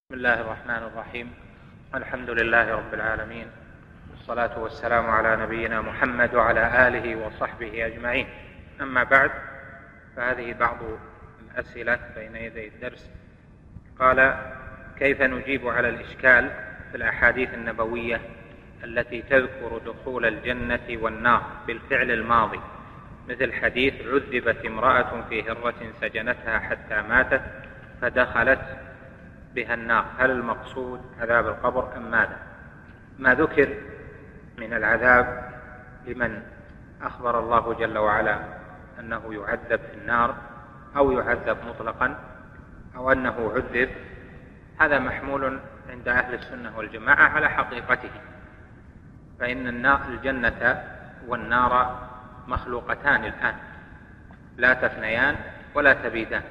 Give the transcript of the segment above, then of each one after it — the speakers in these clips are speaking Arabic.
بسم الله الرحمن الرحيم. الحمد لله رب العالمين، والصلاة والسلام على نبينا محمد وعلى آله وصحبه أجمعين. أما بعد، فهذه بعض الأسئلة بين يدي الدرس. قال: كيف نجيب على الإشكال في الأحاديث النبوية التي تذكر دخول الجنة والنار بالفعل الماضي، مثل حديث عذبت امرأة في هرة سجنتها حتى ماتت فدخلت بها النار، هل المقصود عذاب القبر أم ماذا؟ ما ذكر من العذاب لمن أخبر الله جل وعلا أنه يعذب في النار أو يعذب مطلقا أو أنه عذب، هذا محمول عند أهل السنة والجماعة على حقيقته، فإن الجنة والنار مخلوقتان الآن، لا تفنيان ولا تبيدان،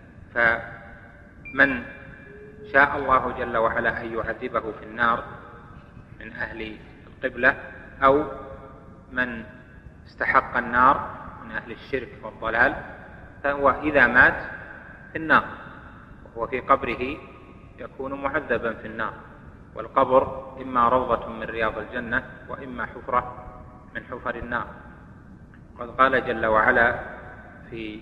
فمن شاء الله جل وعلا أن يعذبه في النار من أهل القبلة أو من استحق النار من أهل الشرك والضلال، فهو إذا مات في النار وهو في قبره يكون معذبا في النار، والقبر إما روضة من رياض الجنة وإما حفرة من حفر النار. قد قال جل وعلا في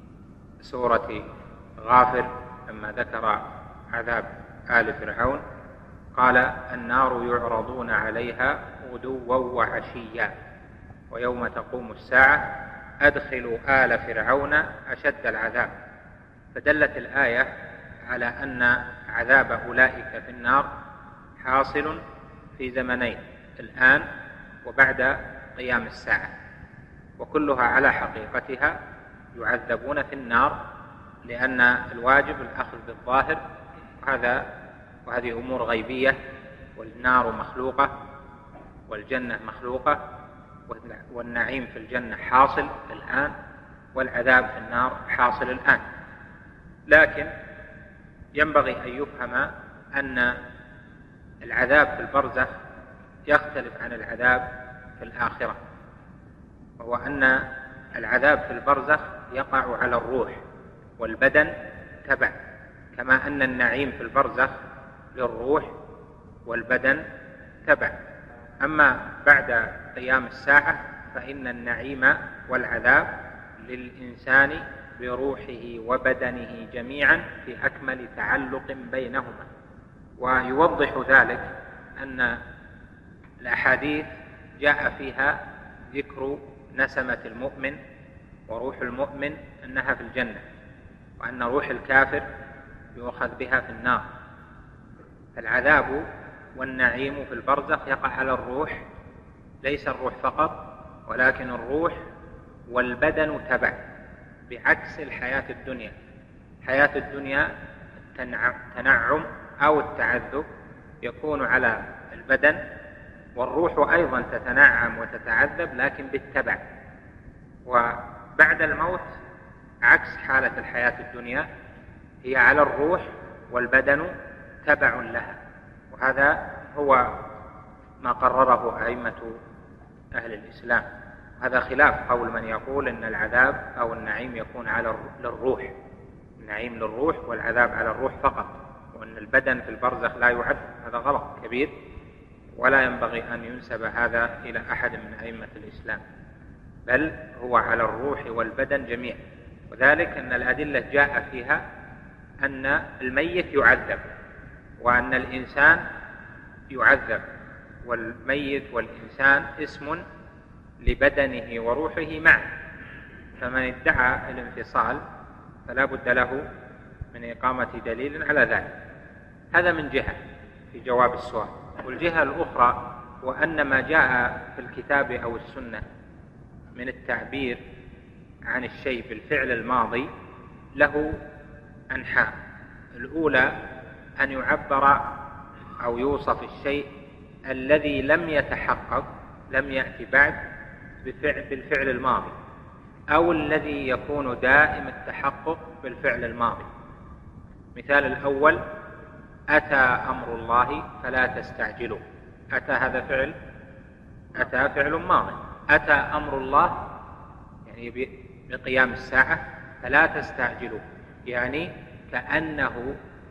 سورة غافر لما ذكر عذاب آل فرعون: قال: النار يعرضون عليها غدوا وعشيا ويوم تقوم الساعة أدخلوا آل فرعون أشد العذاب. فدلت الآية على أن عذاب أولئك في النار حاصل في زمنين، الآن وبعد قيام الساعة، وكلها على حقيقتها يعذبون في النار، لأن الواجب الأخذ بالظاهر، وهذه أمور غيبية، والنار مخلوقة والجنة مخلوقة، والنعيم في الجنة حاصل الآن والعذاب في النار حاصل الآن. لكن ينبغي أن يفهم أن العذاب في البرزخ يختلف عن العذاب في الآخرة، وهو أن العذاب في البرزخ يقع على الروح والبدن تبع، كما أن النعيم في البرزخ للروح والبدن تبع. أما بعد قيام الساعة فإن النعيم والعذاب للإنسان بروحه وبدنه جميعا في أكمل تعلق بينهما. ويوضح ذلك أن الأحاديث جاء فيها ذكر نسمة المؤمن وروح المؤمن أنها في الجنة، وأن روح الكافر يؤخذ بها في النار. فالعذاب والنعيم في البرزخ يقع على الروح، ليس الروح فقط ولكن الروح والبدن تبع، بعكس الحياة الدنيا. حياة الدنيا التنعم أو التعذب يكون على البدن، والروح أيضا تتنعم وتتعذب لكن بالتبع. وبعد الموت عكس حالة الحياة الدنيا، هي على الروح والبدن تبع لها، وهذا هو ما قرره أئمة أهل الإسلام. هذا خلاف قول من يقول أن العذاب أو النعيم يكون للروح، النعيم للروح والعذاب على الروح فقط، وأن البدن في البرزخ لا يعذب. هذا غلط كبير، ولا ينبغي أن ينسب هذا إلى أحد من أئمة الإسلام، بل هو على الروح والبدن جميعا. وذلك أن الأدلة جاء فيها أن الميت يعذب وأن الإنسان يعذب، والميت والإنسان اسم لبدنه وروحه معا، فمن ادعى الانفصال فلا بد له من إقامة دليل على ذلك. هذا من جهة في جواب السؤال. والجهة الأخرى وأن ما جاء في الكتاب أو السنة من التعبير عن الشيء بالفعل الماضي له أنحاء. الأولى أن يعبر أو يوصف الشيء الذي لم يتحقق، لم يأتي بعد بالفعل الماضي، أو الذي يكون دائم التحقق بالفعل الماضي. مثال الأول: أتى أمر الله فلا تستعجلوا. أتى هذا فعل، أتى فعل ماضي. أتى أمر الله يعني بقيام الساعة، فلا تستعجلوا يعني كأنه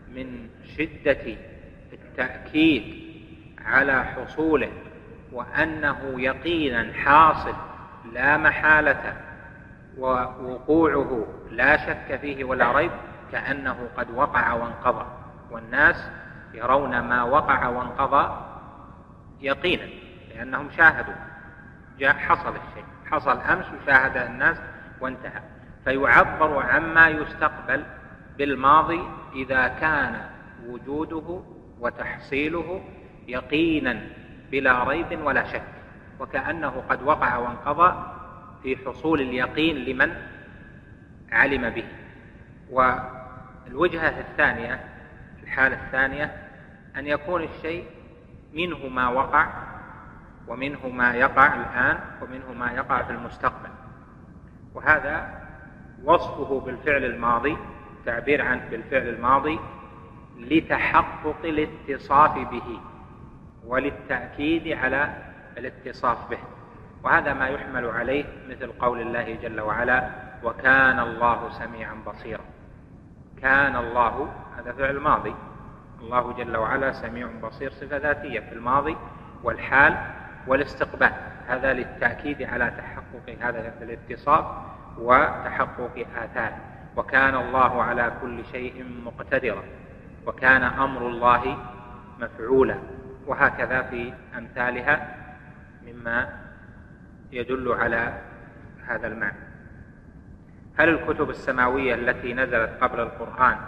من شدة التأكيد على حصوله وأنه يقينا حاصل لا محالة ووقوعه لا شك فيه ولا ريب، كأنه قد وقع وانقضى، والناس يرون ما وقع وانقضى يقينا لأنهم شاهدوا، حصل الشيء، حصل أمس وشاهد الناس وانتهى. فيعبر عما يستقبل بالماضي إذا كان وجوده وتحصيله يقينا بلا ريب ولا شك، وكأنه قد وقع وانقضى في حصول اليقين لمن علم به. والوجهة الثانية، الحالة الثانية، أن يكون الشيء منه ما وقع ومنه ما يقع الآن ومنه ما يقع في المستقبل، وهذا وصفه بالفعل الماضي، تعبير عنه بالفعل الماضي لتحقق الاتصاف به وللتأكيد على الاتصاف به. وهذا ما يحمل عليه مثل قول الله جل وعلا: وكان الله سميعا بصيرا. كان الله هذا فعل ماضي، الله جل وعلا سميع بصير صفة ذاتية في الماضي والحال والاستقبال، هذا للتأكيد على تحقق هذا الاتصاف وتحقق آثاره. وكان الله على كل شيء مقتدرا، وكان أمر الله مفعولا، وهكذا في أمثالها مما يدل على هذا المعنى. هل الكتب السماوية التي نزلت قبل القرآن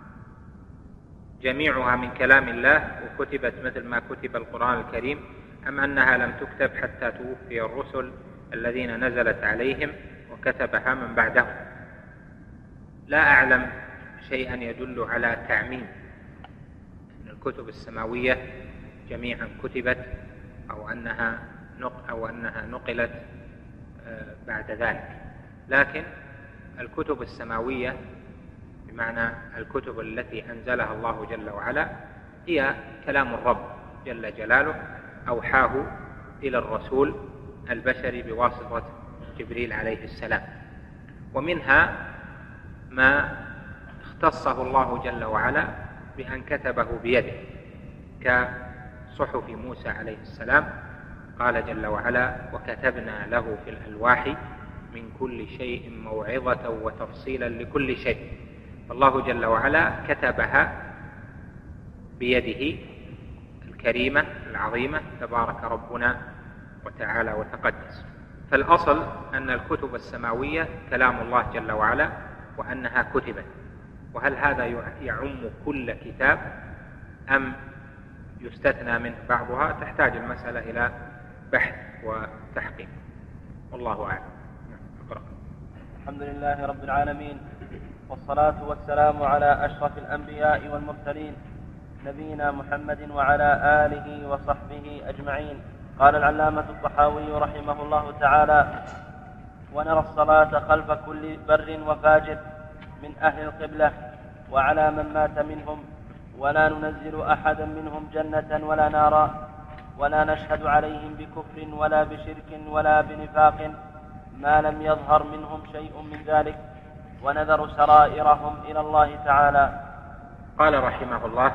جميعها من كلام الله وكتبت مثل ما كتب القرآن الكريم، أم أنها لم تكتب حتى توفي الرسل الذين نزلت عليهم وكتبها من بعدهم؟ لا أعلم شيئا يدل على تعميم أن الكتب السماوية جميعا كتبت أو أنها نقلت بعد ذلك، لكن الكتب السماوية بمعنى الكتب التي أنزلها الله جل وعلا هي كلام الرب جل جلاله أوحاه إلى الرسول البشري بواسطة جبريل عليه السلام، ومنها ما اختصه الله جل وعلا بأن كتبه بيده كصحف موسى عليه السلام. قال جل وعلا: وكتبنا له في الألواح من كل شيء موعظة وتفصيلا لكل شيء. فالله جل وعلا كتبها بيده الكريمة العظيمة تبارك ربنا وتعالى وتقدس. فالأصل أن الكتب السماوية كلام الله جل وعلا وأنها كتبت، وهل هذا يعم كل كتاب أم يستثنى منه بعضها؟ تحتاج المسألة إلى بحث وتحقيق، والله أعلم. الحمد لله رب العالمين، والصلاة والسلام على أشرف الأنبياء والمرسلين نبينا محمد وعلى آله وصحبه أجمعين. قال العلامة الطحاوي رحمه الله تعالى: ونرى الصلاة خلف كل بر وفاجر من أهل القبلة وعلى من مات منهم، ولا ننزل أحدا منهم جنة ولا نارا، ولا نشهد عليهم بكفر ولا بشرك ولا بنفاق ما لم يظهر منهم شيء من ذلك، ونذر سرائرهم إلى الله تعالى. قال رحمه الله: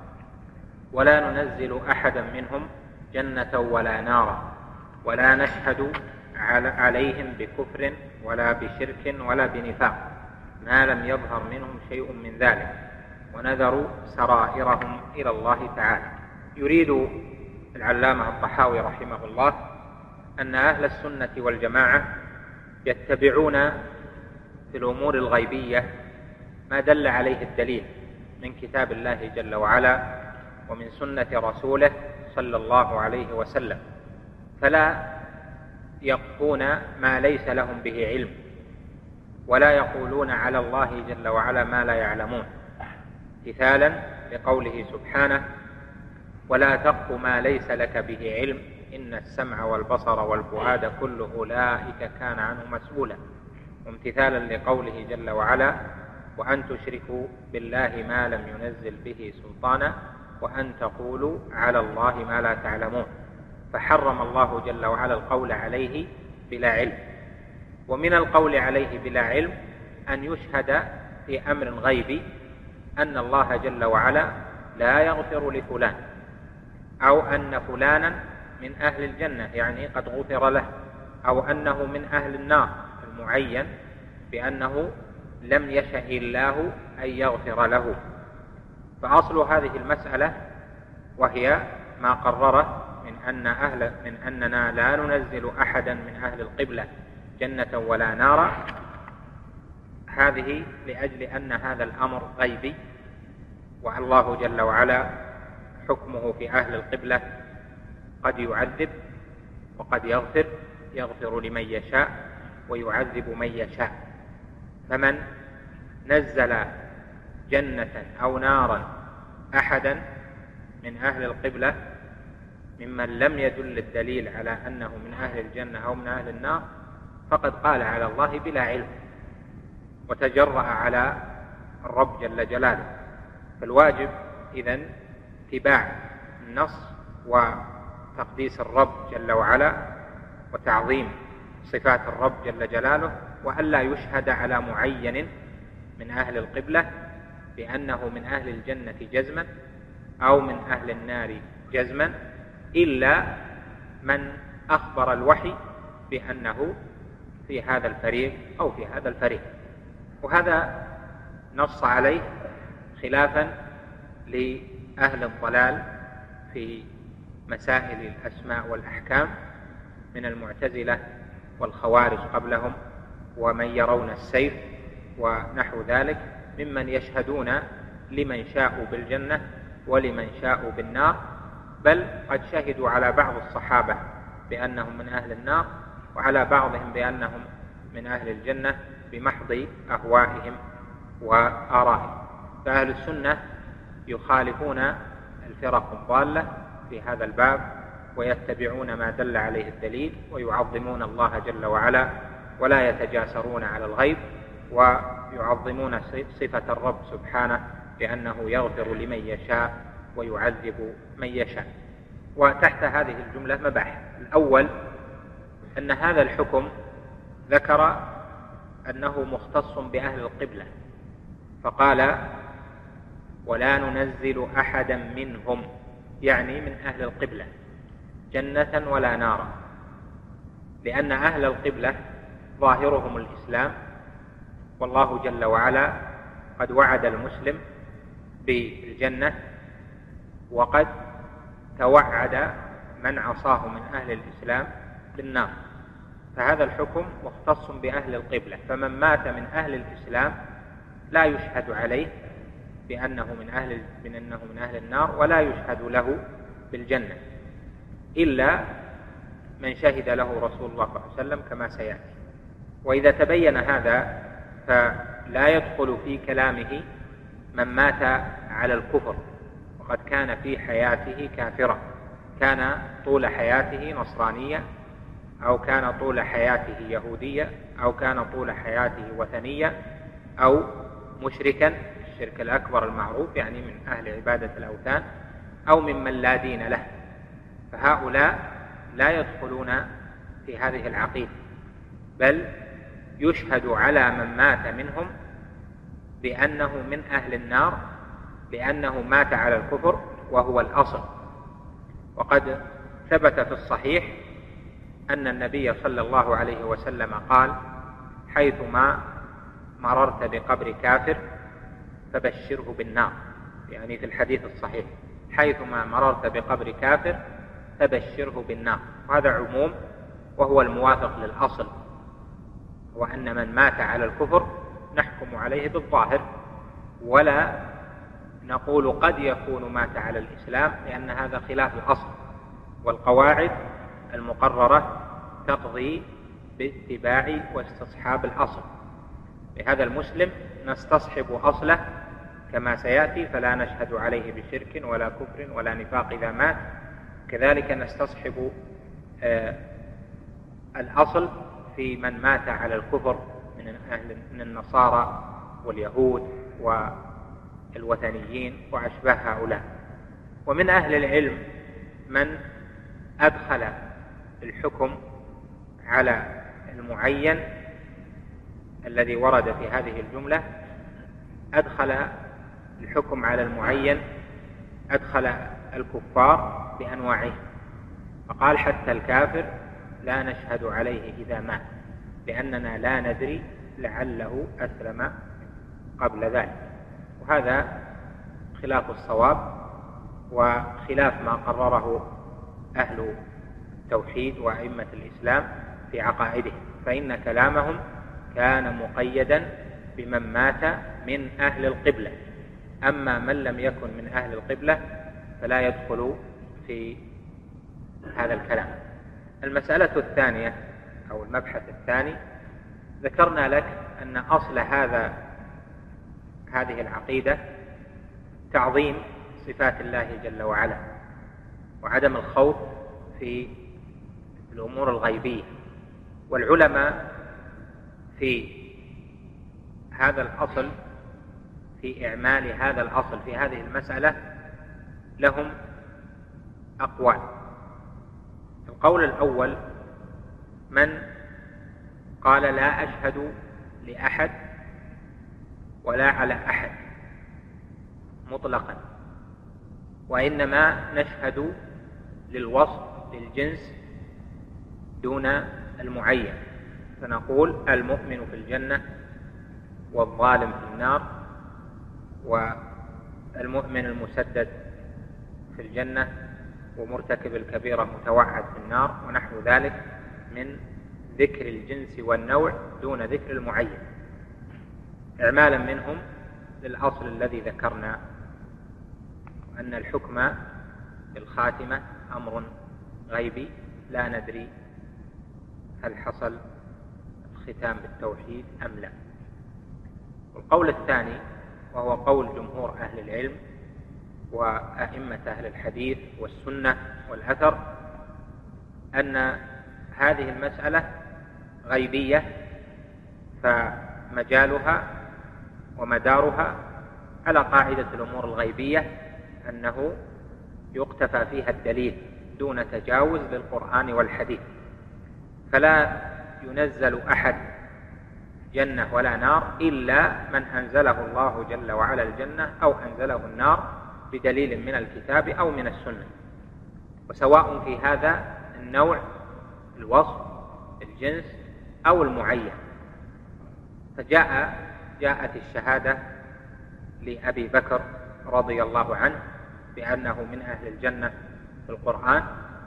ولا ننزل أحدا منهم جنة ولا نارا، ولا نشهد عليهم بكفر ولا بشرك ولا بنفاق ما لم يظهر منهم شيء من ذلك، ونذر سرائرهم إلى الله تعالى. يريد العلامة الطحاوي رحمه الله أن أهل السنة والجماعة يتبعون في الأمور الغيبية ما دل عليه الدليل من كتاب الله جل وعلا ومن سنة رسوله صلى الله عليه وسلم، فلا يقفون ما ليس لهم به علم، ولا يقولون على الله جل وعلا ما لا يعلمون، امتثالا لقوله سبحانه: ولا تقف ما ليس لك به علم إن السمع والبصر والفؤاد كل أولئك كان عنه مسؤولا، وامتثالا لقوله جل وعلا: وأن تشركوا بالله ما لم ينزل به سلطانا وأن تقولوا على الله ما لا تعلمون. فحرم الله جل وعلا القول عليه بلا علم. ومن القول عليه بلا علم أن يشهد في أمر غيبي أن الله جل وعلا لا يغفر لفلان، أو أن فلانا من أهل الجنة يعني قد غفر له، أو أنه من أهل النار المعين بأنه لم يشأ الله أن يغفر له. فأصل هذه المسألة وهي ما قرره من أننا لا ننزل أحدا من أهل القبلة جنة ولا نارا، هذه لأجل أن هذا الأمر غيبي، والله جل وعلا حكمه في أهل القبلة قد يعذب وقد يغفر لمن يشاء ويعذب من يشاء. فمن نزل جنة أو نارا أحدا من أهل القبلة ممن لم يدل الدليل على أنه من أهل الجنة أو من أهل النار فقد قال على الله بلا علم وتجرأ على الرب جل جلاله. فالواجب إذن اتباع النص وتقديس الرب جل وعلا وتعظيم صفات الرب جل جلاله، وألا يشهد على معين من أهل القبلة بأنه من أهل الجنة جزما أو من أهل النار جزما، إلا من أخبر الوحي بأنه في هذا الفريق أو في هذا الفريق. وهذا نص عليه خلافا لأهل الضلال في مسائل الأسماء والأحكام من المعتزلة والخوارج قبلهم ومن يرون السيف ونحو ذلك، ممن يشهدون لمن شاءوا بالجنة ولمن شاءوا بالنار، بل قد شهدوا على بعض الصحابة بأنهم من أهل النار وعلى بعضهم بأنهم من أهل الجنة بمحض أهوائهم وآرائهم. فأهل السنة يخالفون الفرق الضالة في هذا الباب ويتبعون ما دل عليه الدليل ويعظمون الله جل وعلا ولا يتجاسرون على الغيب، ويعظمون صفة الرب سبحانه بأنه يغفر لمن يشاء ويعذب من يشاء. وتحت هذه الجملة مباحث. الأول أن هذا الحكم ذكر أنه مختص بأهل القبلة، فقال ولا ننزل أحدا منهم، يعني من أهل القبلة، جنة ولا نارا، لأن أهل القبلة ظاهرهم الإسلام، والله جل وعلا قد وعد المسلم بالجنة وقد توعد من عصاه من أهل الإسلام بالنار. فهذا الحكم مختص بأهل القبلة، فمن مات من أهل الإسلام لا يشهد عليه بأنه من أهل النار ولا يشهد له بالجنة إلا من شهد له رسول الله صلى الله عليه وسلم كما سيأتي. وإذا تبين هذا فلا يدخل في كلامه من مات على الكفر وقد كان في حياته كافرا، كان طول حياته نصرانية أو كان طول حياته يهودية أو كان طول حياته وثنية أو مشركا الشرك الأكبر المعروف يعني من أهل عبادة الأوثان أو ممن لا دين له، فهؤلاء لا يدخلون في هذه العقيدة، بل يشهد على من مات منهم بأنه من أهل النار لأنه مات على الكفر وهو الأصل. وقد ثبت في الصحيح أن النبي صلى الله عليه وسلم قال حيثما مررت بقبر كافر فبشره بالنار، يعني في الحديث الصحيح حيثما مررت بقبر كافر فبشره بالنار. وهذا عموم وهو الموافق للأصل، وأن من مات على الكفر نحكم عليه بالظاهر ولا نقول قد يكون مات على الإسلام، لأن هذا خلاف الأصل، والقواعد المقررة تقضي باتباع واستصحاب الأصل. لهذا المسلم نستصحب أصله كما سيأتي، فلا نشهد عليه بشرك ولا كفر ولا نفاق إذا مات. كذلك نستصحب الأصل في من مات على الكفر من النصارى واليهود والوثنيين وأشباه هؤلاء. ومن أهل العلم من أدخل الحكم على المعين الذي ورد في هذه الجملة، أدخل الحكم على المعين أدخل الكفار بأنواعهم، فقال حتى الكافر لا نشهد عليه إذا مات لأننا لا ندري لعله أسلم قبل ذلك. وهذا خلاف الصواب وخلاف ما قرره أهل التوحيد وأئمة الإسلام في عقائدهم، فإن كلامهم كان مقيدا بمن مات من أهل القبلة، أما من لم يكن من أهل القبلة فلا يدخل في هذا الكلام. المسألة الثانية أو المبحث الثاني، ذكرنا لك أن أصل هذه العقيدة تعظيم صفات الله جل وعلا وعدم الخوض في الأمور الغيبية، والعلماء في هذا الأصل في إعمال هذا الأصل في هذه المسألة لهم أقوال. القول الأول من قال لا أشهد لأحد ولا على أحد مطلقا، وإنما نشهد للوصف للجنس دون المعين، فنقول المؤمن في الجنة والظالم في النار، والمؤمن المسدد في الجنة ومرتكب الكبيرة متوعد في النار، ونحو ذلك من ذكر الجنس والنوع دون ذكر المعين، إعمالا منهم للأصل الذي ذكرنا أن الحكم بالخاتمة أمر غيبي لا ندري هل حصل الختام بالتوحيد أم لا. والقول الثاني وهو قول جمهور أهل العلم وأئمة أهل الحديث والسنة والأثر أن هذه المسألة غيبية، فمجالها ومدارها على قاعدة الأمور الغيبية أنه يقتفى فيها الدليل دون تجاوز للقرآن والحديث، فلا ينزل أحد جنة ولا نار إلا من أنزله الله جل وعلا الجنة أو أنزله النار بدليل من الكتاب أو من السنة، وسواء في هذا النوع الوصف الجنس أو المعين. فجاءت الشهادة لأبي بكر رضي الله عنه بأنه من أهل الجنة في القرآن،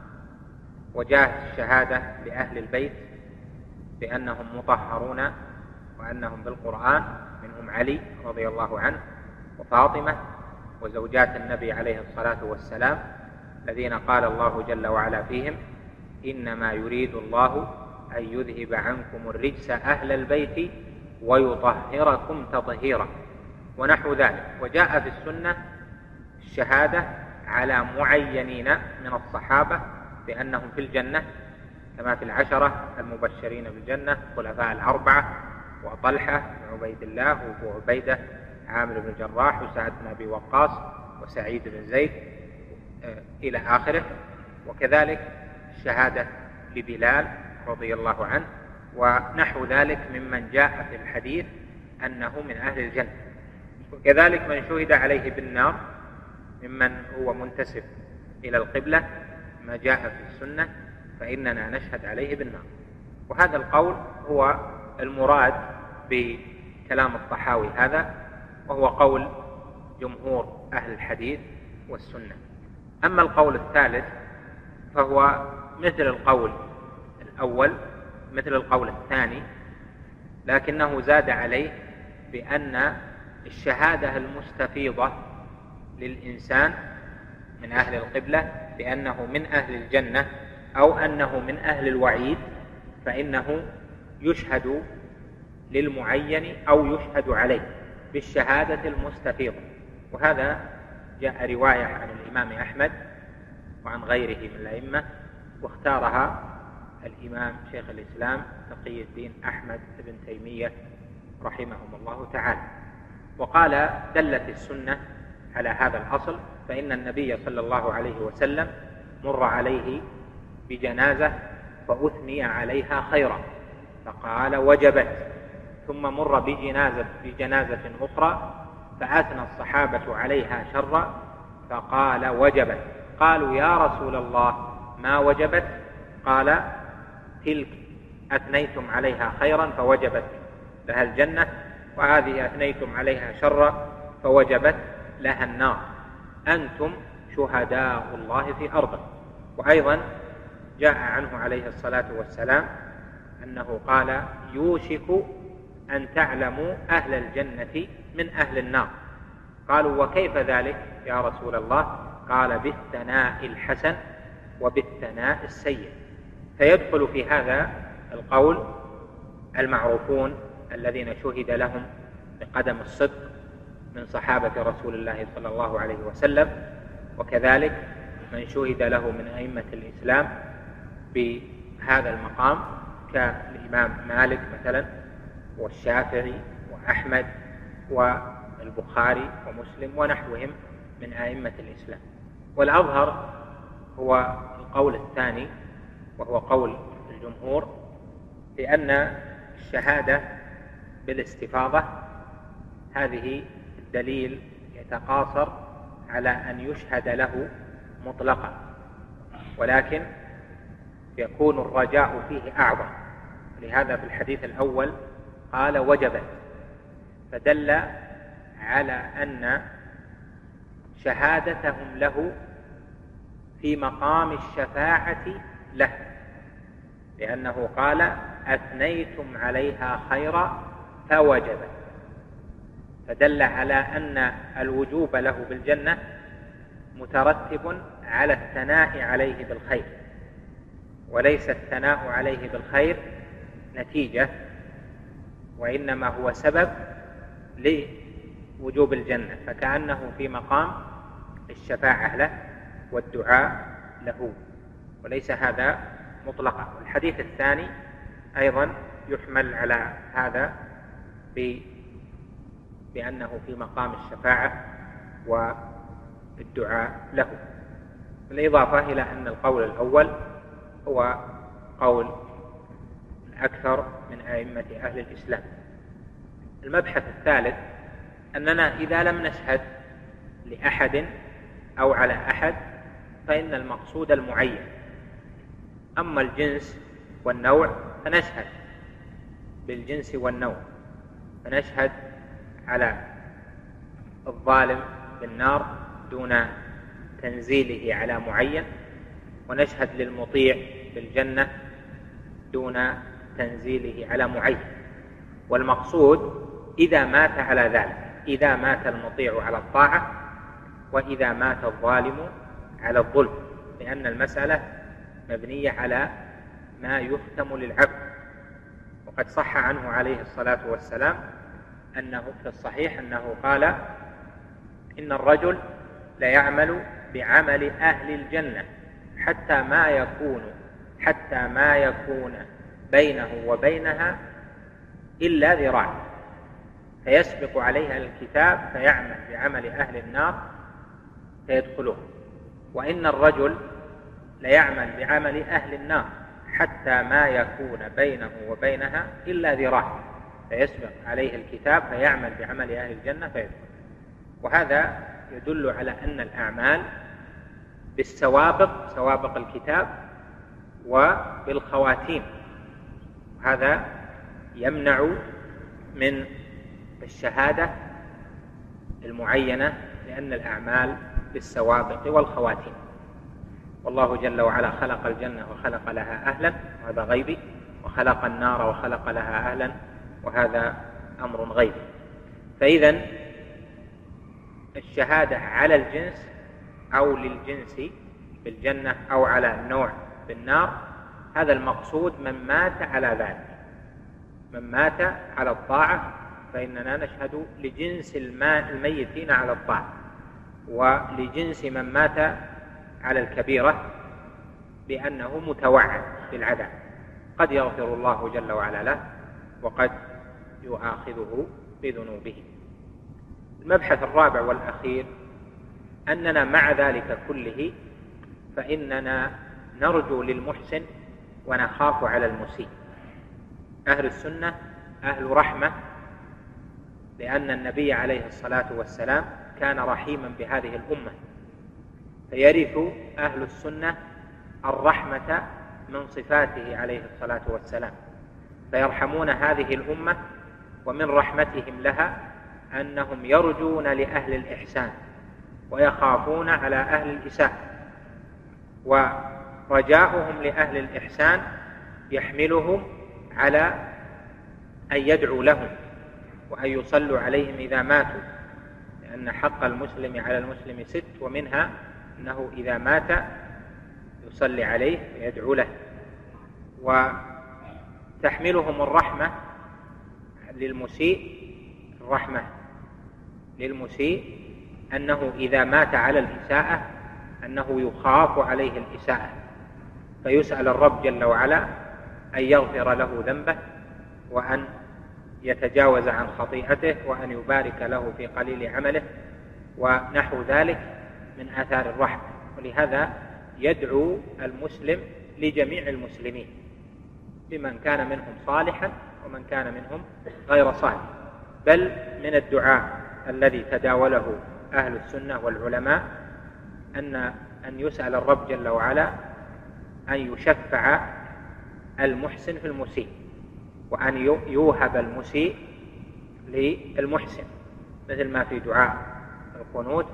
وجاءت الشهادة لأهل البيت بأنهم مطهرون وأنهم بالقرآن، منهم علي رضي الله عنه وفاطمة وزوجات النبي عليه الصلاة والسلام الذين قال الله جل وعلا فيهم إنما يريد الله أن يذهب عنكم الرجس أهل البيت ويطهركم تطهيرا، ونحو ذلك. وجاء في السنة الشهادة على معينين من الصحابة بأنهم في الجنة، كما في العشرة المبشرين بالجنة خلفاء الأربعة وطلحة بن عبيد الله وأبو عبيدة عامر بن الجراح وسعد بن أبي وقاص وسعيد بن زيد إلى آخره. وكذلك الشهادة لبلال رضي الله عنه ونحو ذلك ممن جاء في الحديث أنه من أهل الجنة. وكذلك من شهد عليه بالنار ممن هو منتسب إلى القبلة ما جاء في السنة فإننا نشهد عليه بالنار. وهذا القول هو المراد بكلام الطحاوي هذا، وهو قول جمهور أهل الحديث والسنة. أما القول الثالث فهو مثل القول الأول مثل القول الثاني، لكنه زاد عليه بأن الشهادة المستفيضة للإنسان من أهل القبلة بأنه من أهل الجنة أو أنه من أهل الوعيد فإنه يشهد للمعين أو يشهد عليه بالشهادة المستفيضة. وهذا جاء رواية عن الإمام أحمد وعن غيره من الأئمة، واختارها الإمام شيخ الإسلام تقي الدين أحمد بن تيمية رحمهم الله تعالى. وقال دلت السنة على هذا الأصل، فإن النبي صلى الله عليه وسلم مر عليه بجنازة فأثني عليها خيرا فقال وجبت، ثم مر بجنازة أخرى فأثنى الصحابة عليها شرا فقال وجبت. قالوا يا رسول الله ما وجبت؟ قال تلك أثنيتم عليها خيرا فوجبت لها الجنة، وهذه أثنيتم عليها شرا فوجبت لها النار، أنتم شهداء الله في أرضه. وأيضا جاء عنه عليه الصلاة والسلام أنه قال يوشك أن تعلموا أهل الجنة من أهل النار. قالوا وكيف ذلك يا رسول الله؟ قال بالثناء الحسن وبالثناء السيء. فيدخل في هذا القول المعروفون الذين شهد لهم بقدم الصدق من صحابة رسول الله صلى الله عليه وسلم، وكذلك من شهد له من أئمة الإسلام بهذا المقام كالإمام مالك مثلا والشافعي وأحمد والبخاري ومسلم ونحوهم من أئمة الإسلام. والأظهر هو القول الثاني وهو قول الجمهور، لأن الشهادة بالاستفاضة هذه الدليل يتقاصر على أن يشهد له مطلقا، ولكن يكون الرجاء فيه أعظم. لهذا في الحديث الأول قال وجبت، فدل على أن شهادتهم له في مقام الشفاعة له، لأنه قال أثنيتم عليها خيرا فوجبت، فدل على أن الوجوب له بالجنة مترتب على الثناء عليه بالخير، وليس الثناء عليه بالخير نتيجة، وإنما هو سبب لوجوب الجنة، فكأنه في مقام الشفاعة له والدعاء له، وليس هذا مطلقا. والحديث الثاني أيضا يحمل على هذا بأنه في مقام الشفاعة والدعاء له، بالإضافة إلى أن القول الأول هو قول أكثر من أئمة أهل الإسلام. المبحث الثالث أننا إذا لم نشهد لأحد أو على أحد فإن المقصود المعين، أما الجنس والنوع فنشهد بالجنس والنوع، فنشهد على الظالم بالنار دون تنزيله على معين، ونشهد للمطيع بالجنة دون تنزيله على معين. والمقصود إذا مات على ذلك، إذا مات المطيع على الطاعة وإذا مات الظالم على الظلم، لأن المسألة مبنية على ما يختم للعبد. وقد صح عنه عليه الصلاة والسلام أنه في الصحيح أنه قال إن الرجل ليعمل بعمل أهل الجنة حتى ما يكون بينه وبينها إلا ذراع، فيسبق عليها الكتاب فيعمل بعمل أهل النار فيدخلون. وإن الرجل ليعمل بعمل أهل النار حتى ما يكون بينه وبينها إلا ذراع، فيسبق عليه الكتاب فيعمل بعمل أهل الجنة فيدخل. وهذا يدل على أن الأعمال بالسوابق، سوابق الكتاب، وبالخواتيم، هذا يمنع من الشهادة المعينة، لأن الأعمال بالسوابق والخواتيم. والله جل وعلا خلق الجنة وخلق لها أهلا، وهذا غيبي، وخلق النار وخلق لها أهلا، وهذا أمر غيبي. فإذا الشهادة على الجنس أو للجنس بالجنة أو على النوع بالنار، هذا المقصود من مات على ذلك. من مات على الطاعة فإننا نشهد لجنس الميتين على الطاعة، ولجنس من مات على الكبيرة بأنه متوعد بالعذاب، قد يغفر الله جل وعلا له وقد يؤاخذه بذنوبه. المبحث الرابع والأخير أننا مع ذلك كله فإننا نرجو للمحسن ونخاف على المسيء. أهل السنة أهل رحمة لأن النبي عليه الصلاة والسلام كان رحيما بهذه الأمة، فيرث أهل السنة الرحمة من صفاته عليه الصلاة والسلام، فيرحمون هذه الأمة، ومن رحمتهم لها أنهم يرجون لأهل الإحسان ويخافون على أهل الإساءة، ورجاؤهم لأهل الإحسان يحملهم على أن يدعوا لهم وأن يصلوا عليهم إذا ماتوا، لأن حق المسلم على المسلم 6، ومنها أنه إذا مات يصلي عليه ويدعو له. وتحملهم الرحمة للمسيء أنه إذا مات على الإساءة أنه يخاف عليه الإساءة، فيسأل الرب جل وعلا أن يغفر له ذنبه، وأن يتجاوز عن خطيئته، وأن يبارك له في قليل عمله، ونحو ذلك من آثار الرحمة. ولهذا يدعو المسلم لجميع المسلمين، لمن كان منهم صالحا ومن كان منهم غير صالح، بل من الدعاء الذي تداوله أهل السنة والعلماء أن يسأل الرب جل وعلا أن يشفع المحسن في المسيء، وأن يوهب المسيء للمحسن، مثل ما في دعاء القنوت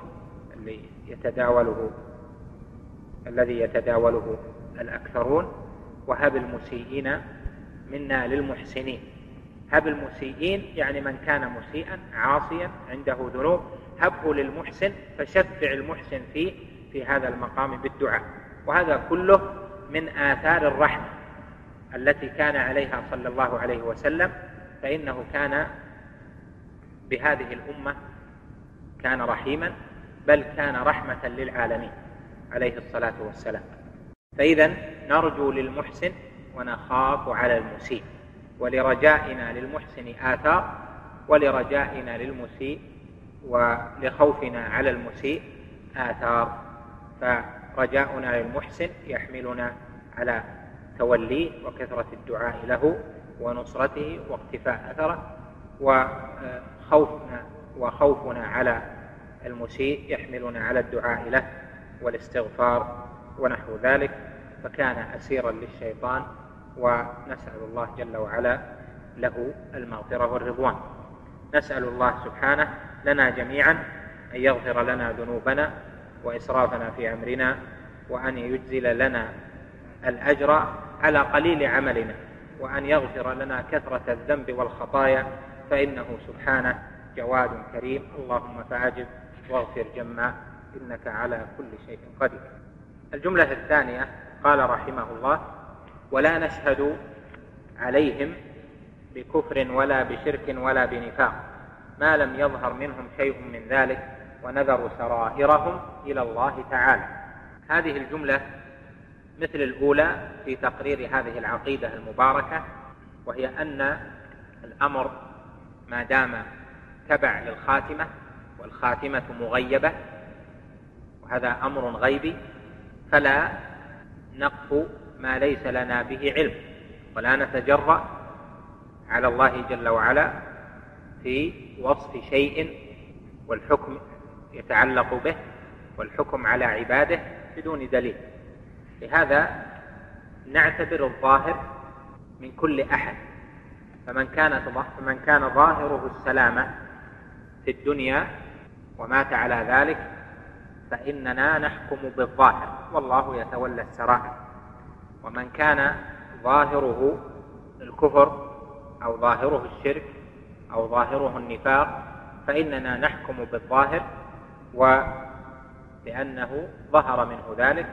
الذي يتداوله الأكثرون: وهب المسيئين منا للمحسنين. هب المسيئين يعني من كان مسيئا عاصيا عنده ذنوب، هبه للمحسن، فشفع المحسن في هذا المقام بالدعاء. وهذا كله من آثار الرحمة التي كان عليها صلى الله عليه وسلم، فإنه كان بهذه الأمة كان رحيما، بل كان رحمة للعالمين عليه الصلاة والسلام. فإذا نرجو للمحسن ونخاف على المسيء، ولرجائنا للمحسن آثار، ولرجائنا للمسيء ولخوفنا على المسيء آثار. فرجاؤنا للمحسن يحملنا على توليه وكثرة الدعاء له ونصرته واقتفاء أثره، وخوفنا على المسيء يحملنا على الدعاء له والاستغفار ونحو ذلك، فكان أسيرا للشيطان. ونسأل الله جل وعلا له المغفرة والرضوان. نسأل الله سبحانه لنا جميعا أن يغفر لنا ذنوبنا وإسرافنا في أمرنا، وأن يجزل لنا الأجر على قليل عملنا، وأن يغفر لنا كثرة الذنب والخطايا، فإنه سبحانه جواد كريم. اللهم فأجب واغفر جما، إنك على كل شيء قدير. الجملة الثانية قال رحمه الله: ولا نشهد عليهم بكفر ولا بشرك ولا بنفاق ما لم يظهر منهم شيء من ذلك، ونذر سرائرهم إلى الله تعالى. هذه الجملة مثل الأولى في تقرير هذه العقيدة المباركة، وهي أن الأمر ما دام تبع للخاتمة، والخاتمة مغيبة، وهذا أمر غيبي، فلا نقف ما ليس لنا به علم، ولا نتجرأ على الله جل وعلا في وصف شيء والحكم يتعلق به، والحكم على عباده بدون دليل. لهذا نعتبر الظاهر من كل أحد، فمن كان ظاهره السلامة في الدنيا ومات على ذلك فإننا نحكم بالظاهر، والله يتولى السرائر. ومن كان ظاهره الكفر أو ظاهره الشرك أو ظاهره النفاق فإننا نحكم بالظاهر، ولأنه ظهر منه ذلك،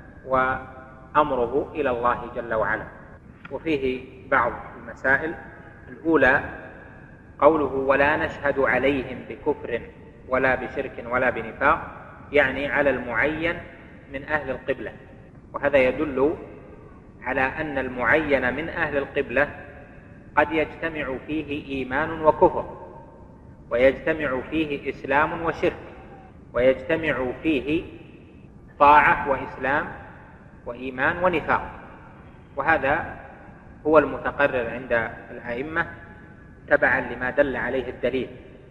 وأمره إلى الله جل وعلا. وفيه بعض المسائل. الأولى قوله: ولا نشهد عليهم بكفر ولا بشرك ولا بنفاق، يعني على المعين من أهل القبلة. وهذا يدل على أن المعين من أهل القبلة قد يجتمع فيه إيمان وكفر، ويجتمع فيه إسلام وشرك، ويجتمع فيه طاعة وإسلام وإيمان ونفاق. وهذا هو المتقرر عند الأئمة تبعا لما دل عليه الدليل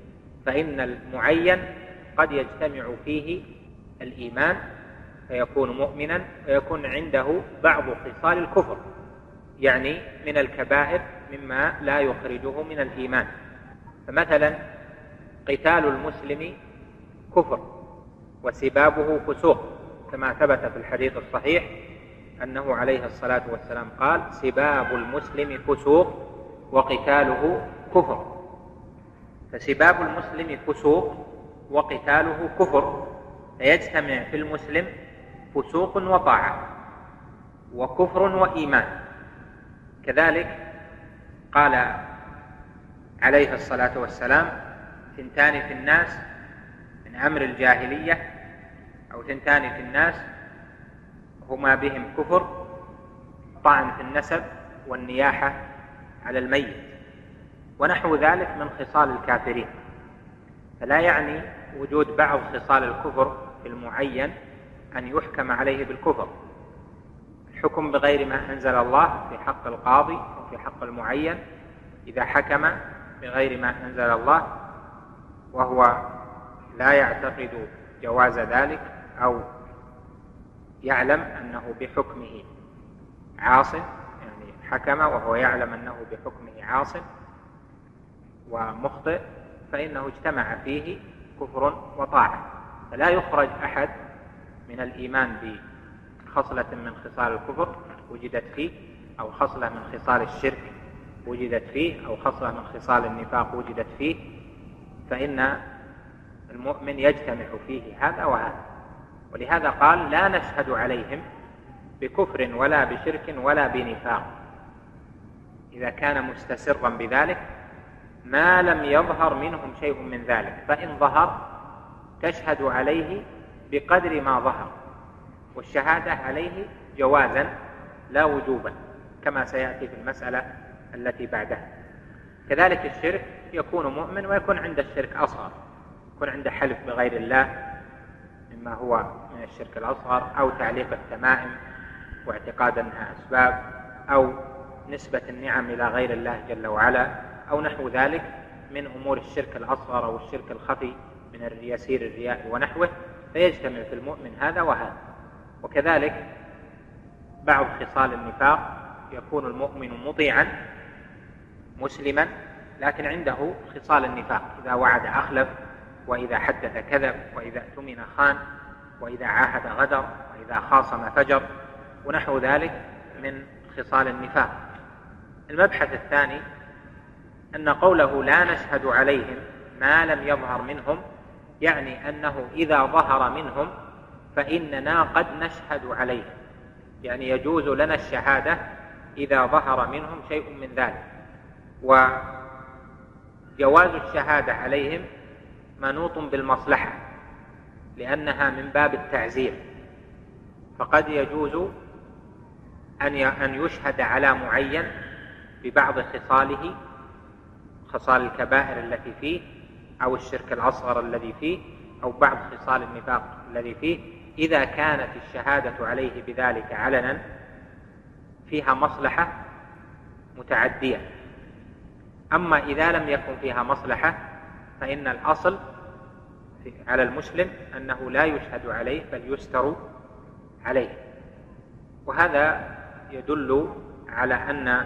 فإن المعين قد يجتمع فيه الإيمان فيكون مؤمنا ويكون عنده بعض خصال الكفر، يعني من الكبائر مما لا يخرجه من الإيمان. فمثلا قتال المسلم كفر وسبابه فسوق، كما ثبت في الحديث الصحيح أنه عليه الصلاة والسلام قال: سباب المسلم فسوق وقتاله كفر. فسباب المسلم فسوق وقتاله كفر، فيجتمع في المسلم فسوق وطاعة وكفر وإيمان. كذلك قال عليه الصلاة والسلام: ثنتان في الناس من أمر الجاهلية، أو ثنتان في الناس هما بهم كفر: طعن في النسب والنياحة على الميت، ونحو ذلك من خصال الكافرين. فلا يعني وجود بعض خصال الكفر في المعين أن يحكم عليه بالكفر. الحكم بغير ما أنزل الله في حق القاضي وفي حق المعين إذا حكم بغير ما أنزل الله وهو لا يعتقد جواز ذلك أو يعلم أنه بحكمه عاص، يعني حكم وهو يعلم أنه بحكمه عاص ومخطئ، فإنه اجتمع فيه كفر وطاعة. فلا يخرج أحد من الإيمان بخصلة من خصال الكفر وجدت فيه، أو خصلة من خصال الشرك وجدت فيه، أو خصلة من خصال النفاق وجدت فيه، فإن المؤمن يجتمع فيه هذا وهذا. ولهذا قال: لا نشهد عليهم بكفر ولا بشرك ولا بنفاق، إذا كان مستسرا بذلك ما لم يظهر منهم شيء من ذلك. فإن ظهر تشهد عليه بقدر ما ظهر، والشهادة عليه جوازا لا وجوبا، كما سيأتي في المسألة التي بعدها. كذلك الشرك يكون مؤمن ويكون عند الشرك أصغر، يكون عند حلف بغير الله مما هو من الشرك الأصغر، أو تعليق التمائم واعتقاد أنها أسباب، أو نسبة النعم إلى غير الله جل وعلا، أو نحو ذلك من أمور الشرك الأصغر أو الشرك الخفي من يسير الرياء ونحوه. فيجتمع في المؤمن هذا وهذا. وكذلك بعض خصال النفاق، يكون المؤمن مطيعا مسلما لكن عنده خصال النفاق: إذا وعد أخلف، وإذا حدث كذب، وإذا اؤتمن خان، وإذا عاهد غدر، وإذا خاصم فجر، ونحو ذلك من خصال النفاق. المبحث الثاني أن قوله لا نشهد عليهم ما لم يظهر منهم، يعني أنه إذا ظهر منهم فإننا قد نشهد عليهم، يعني يجوز لنا الشهادة إذا ظهر منهم شيء من ذلك. وجواز الشهادة عليهم منوط بالمصلحة، لأنها من باب التعزير، فقد يجوز أن يشهد على معين ببعض خصاله، خصال الكبائر التي فيه، أو الشرك الأصغر الذي فيه، أو بعض خصال النفاق الذي فيه، إذا كانت الشهادة عليه بذلك علنا فيها مصلحة متعدية. أما إذا لم يكن فيها مصلحة فإن الأصل على المسلم أنه لا يشهد عليه بل يستر عليه. وهذا يدل على أن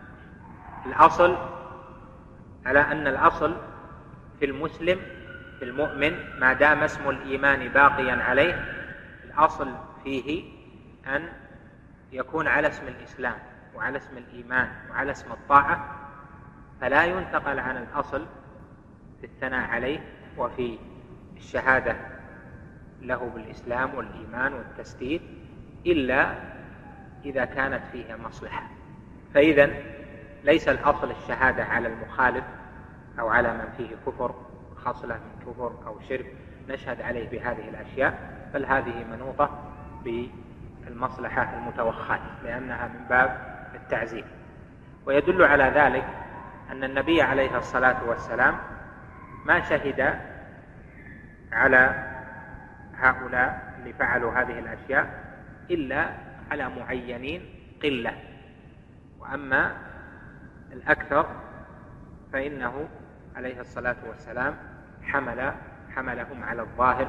الأصل في المسلم، في المؤمن، ما دام اسم الإيمان باقيا عليه، الأصل فيه أن يكون على اسم الإسلام وعلى اسم الإيمان وعلى اسم الطاعة، فلا ينتقل عن الأصل في الثناء عليه وفي الشهادة له بالإسلام والإيمان والتسديد إلا إذا كانت فيها مصلحة. فإذا ليس الأصل الشهادة على المخالف أو على من فيه كفر، خصلة من كفر أو شرك نشهد عليه بهذه الأشياء، بل هذه منوطة بالمصلحة المتوخاة لأنها من باب التعزير. ويدل على ذلك أن النبي عليه الصلاة والسلام ما شهد على هؤلاء اللي فعلوا هذه الأشياء إلا على معينين قلة، وأما الأكثر فإنه عليه الصلاة والسلام حملهم على الظاهر،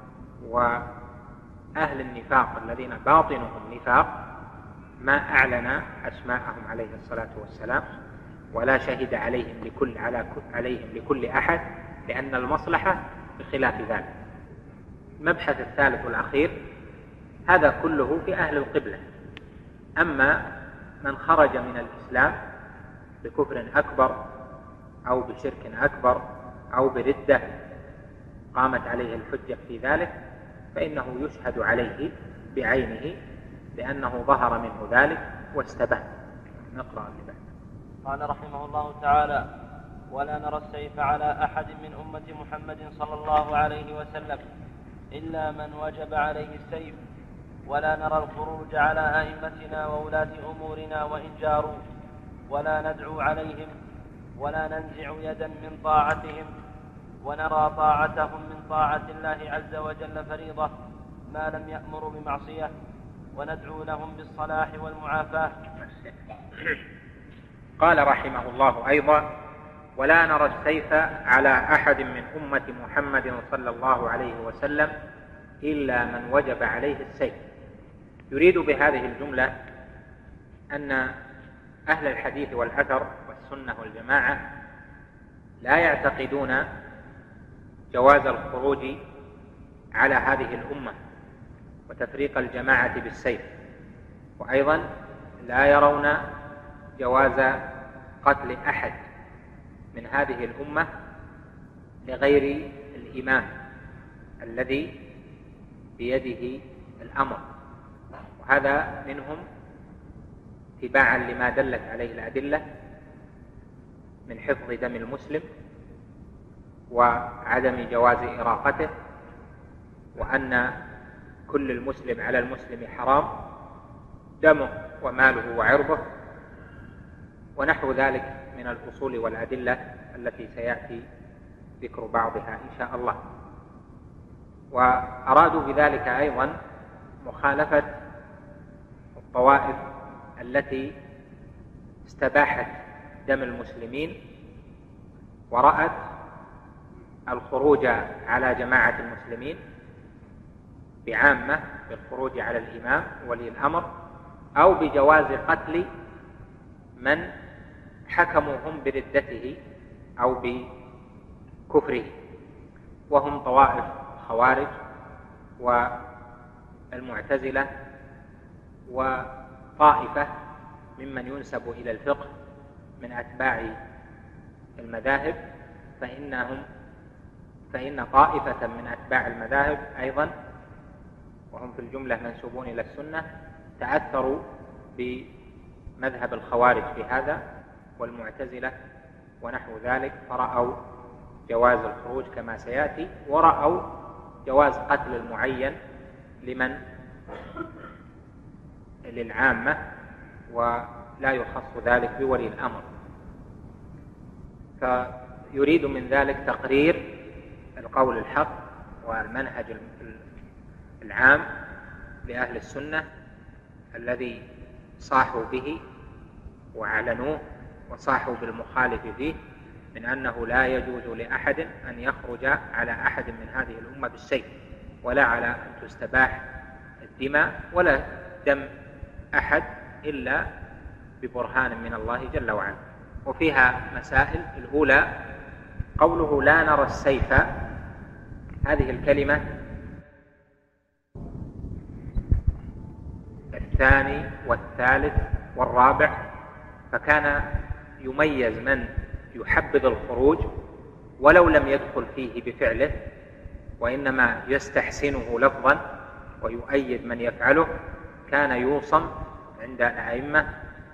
وأهل النفاق الذين باطنهم نفاق ما أعلن أسماءهم عليه الصلاة والسلام ولا شهد عليهم لكل أحد، لأن المصلحة بخلاف ذلك. المبحث الثالث والأخير هذا كله في أهل القبلة. أما من خرج من الإسلام بكفر أكبر أو بشرك أكبر أو بردة قامت عليه الحجة في ذلك، فإنه يشهد عليه بعينه لأنه ظهر منه ذلك واستبان. نقرأ اللي بعد. قال رحمه الله تعالى: ولا نرى السيف على أحد من أمة محمد صلى الله عليه وسلم إلا من وجب عليه السيف، ولا نرى الخروج على أئمتنا وولاة أمورنا وإن جاروا، ولا ندعو عليهم، ولا ننزع يدا من طاعتهم، ونرى طاعتهم من طاعة الله عز وجل فريضة ما لم يأمروا بمعصية، وندعو لهم بالصلاح والمعافاة. قال رحمه الله أيضا: ولا نرى السيف على أحد من أمة محمد صلى الله عليه وسلم إلا من وجب عليه السيف. يريد بهذه الجملة أن أهل الحديث والأثر والسنة والجماعة لا يعتقدون جواز الخروج على هذه الأمة وتفريق الجماعة بالسيف، وأيضا لا يرون جواز قتل أحد من هذه الأمة لغير الإمام الذي بيده الأمر، وهذا منهم اتباعا لما دلت عليه الأدلة من حفظ دم المسلم وعدم جواز إراقته، وأن كل المسلم على المسلم حرام دمه وماله وعرضه، ونحو ذلك من الأصول والأدلة التي سيأتي ذكر بعضها إن شاء الله. وأرادوا بذلك أيضا مخالفة الطوائف التي استباحت دم المسلمين ورأت الخروج على جماعة المسلمين بعامة بالخروج على الإمام ولي الأمر، أو بجواز قتل من حكموا هم بردته أو بكفره، وهم طوائف الخوارج والمعتزلة وطائفة ممن ينسب إلى الفقه من أتباع المذاهب، فإن طائفة من أتباع المذاهب أيضا وهم في الجملة منسوبون إلى السنة تأثروا بمذهب الخوارج في هذا والمعتزلة ونحو ذلك، فرأوا جواز الخروج كما سيأتي، ورأوا جواز قتل المعين للعامة ولا يخص ذلك بولي الأمر. فيريد من ذلك تقرير القول الحق والمنهج العام لأهل السنة الذي صاحوا به وأعلنوه وصاحوا بالمخالف فيه، من أنه لا يجوز لأحد أن يخرج على أحد من هذه الأمة بالسيف، ولا على أن تستباح الدماء ولا دم أحد إلا ببرهان من الله جل وعلا. وفيها مسائل. الأولى قوله لا نرى السيف، هذه الكلمة الثاني والثالث والرابع، فكان يميز من يحبذ الخروج ولو لم يدخل فيه بفعله، وإنما يستحسنه لفظا ويؤيد من يفعله، كان يوصم عند الأئمة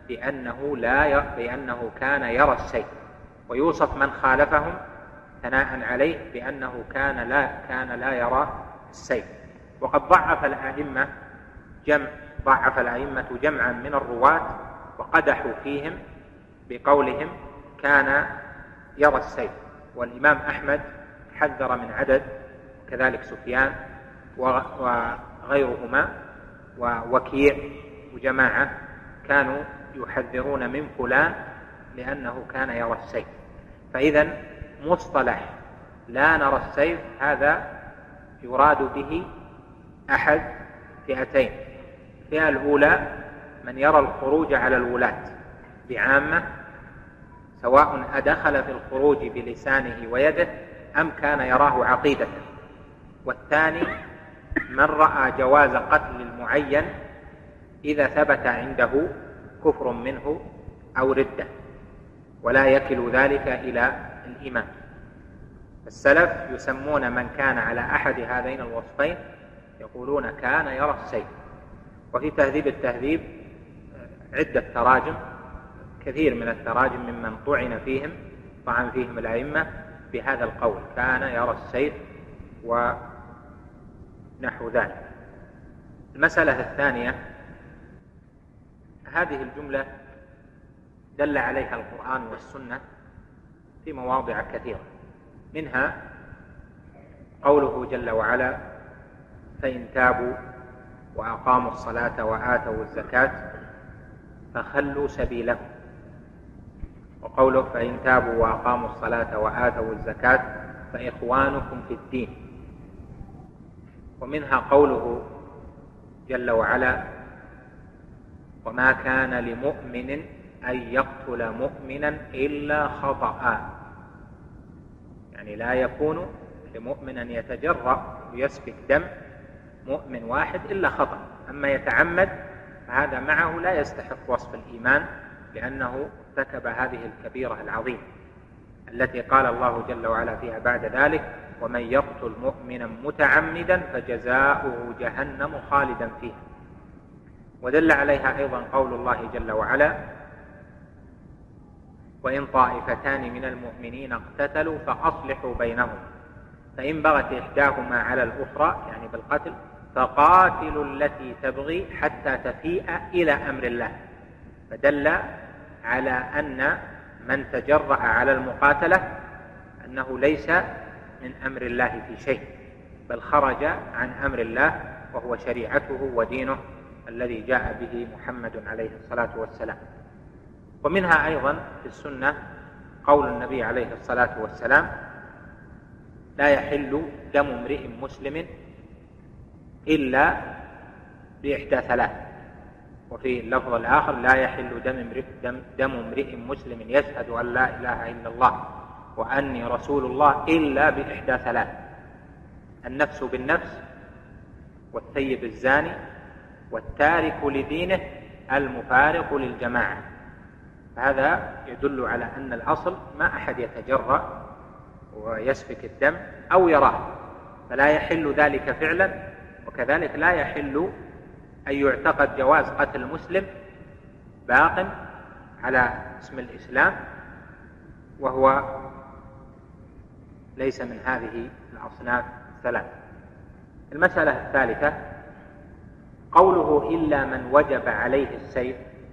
بأنه كان يرى السيف، ويوصف من خالفهم ثناء عليه بأنه كان لا يرى السيف. وقد ضعف الأئمة جمعا من الرواة وقدحوا فيهم بقولهم كان يرى السيف، والإمام أحمد حذر من عدد، كذلك سفيان وغيرهما ووكيع وجماعة كانوا يحذرون من فلان لأنه كان يرى السيف. فإذا مصطلح لا نرى السيف، هذا يراد به أحد فئتين. الفئة الأولى من يرى الخروج على الولاة بعامة، سواء أدخل في الخروج بلسانه ويده أم كان يراه عقيدة. والثاني من رأى جواز قتل المعين إذا ثبت عنده كفر منه أو ردة، ولا يكل ذلك إلى الإمام. السلف يسمون من كان على أحد هذين الوصفين يقولون كان يرى السيف. وفي تهذيب التهذيب عدة تراجم، كثير من التراجم ممن طعن فيهم الأئمة بهذا القول، كان يرى السيف ونحو ذلك. المسألة الثانية، هذه الجملة دل عليها القرآن والسنة في مواضع كثيرة، منها قوله جل وعلا: فإن تابوا وأقاموا الصلاة وآتوا الزكاة فخلوا سبيلهم. وقوله: فإن تابوا وأقاموا الصلاة وآتوا الزكاة فإخوانكم في الدين. ومنها قوله جل وعلا: وما كان لمؤمن أن يقتل مؤمنا إلا خطأ. يعني لا يكون لمؤمن أن يتجرأ ويسفك دم مؤمن واحد إلا خطأ، أما يتعمد فهذا معه لا يستحق وصف الإيمان، لأنه ارتكب هذه الكبيرة العظيمة التي قال الله جل وعلا فيها بعد ذلك: ومن يقتل مؤمنا متعمدا فجزاؤه جهنم خالدا فيها. ودل عليها أيضا قول الله جل وعلا: وإن طائفتان من المؤمنين اقتتلوا فأصلحوا بينهم فإن بغت إحداهما على الأخرى، يعني بالقتل، فقاتلوا التي تبغي حتى تفيء إلى أمر الله. فدل على أن من تجرأ على المقاتلة أنه ليس من أمر الله في شيء، بل خرج عن أمر الله وهو شريعته ودينه الذي جاء به محمد عليه الصلاة والسلام. ومنها أيضا في السنة قول النبي عليه الصلاة والسلام: لا يحل دم امرئ مسلم إلا بإحدى ثلاث. وفي اللفظ الآخر: لا يحل دم امرئ مسلم يشهد أن لا إله إلا الله وأني رسول الله إلا بإحدى ثلاث: النفس بالنفس، والثيب الزاني، والتارك لدينه المفارق للجماعة. هذا يدل على أن الأصل ما أحد يتجرأ ويسفك الدم أو يراه، فلا يحل ذلك فعلا. وكذلك لا يحل أن يعتقد جواز قتل المسلم باق على اسم الإسلام وهو ليس من هذه الأصناف الثلاث. المسألة الثالثة قوله: إلا من وجب عليه السيف،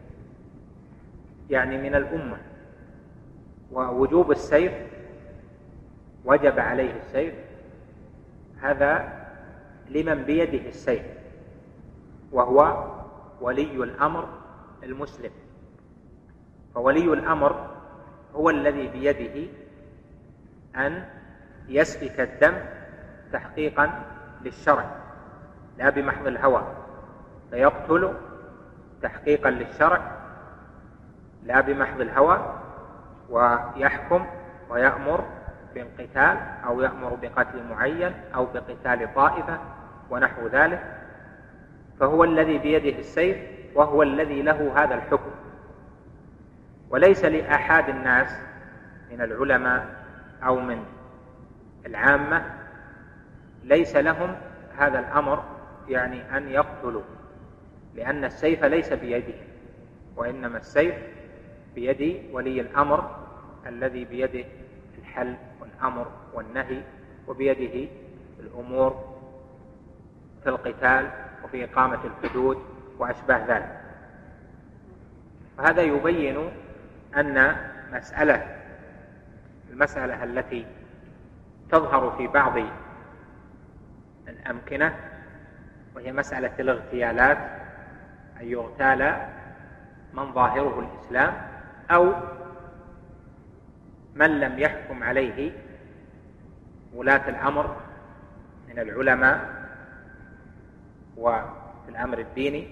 يعني من الأمة. ووجوب السيف، وجب عليه السيف، هذا لمن بيده السيف، وهو ولي الأمر المسلم. فولي الأمر هو الذي بيده أن يسفك الدم تحقيقا للشرع لا بمحض الهوى، فيقتل تحقيقا للشرع لا بمحض الهوى، ويحكم ويأمر بالقتال أو يأمر بقتل معين أو بقتال طائفة ونحو ذلك. فهو الذي بيده السيف وهو الذي له هذا الحكم. وليس لأحد الناس من العلماء أو من العامة ليس لهم هذا الأمر، يعني أن يقتلوا، لأن السيف ليس بيده، وإنما السيف بيد ولي الأمر الذي بيده الحل والأمر والنهي، وبيده الأمور في القتال وفي إقامة الحدود وأشباه ذلك. وهذا يبين أن المسألة التي تظهر في بعض الأمكنة، وهي مسألة الاغتيالات، أن يغتال من ظاهره الإسلام أو من لم يحكم عليه ولاة الأمر من العلماء وفي الأمر الديني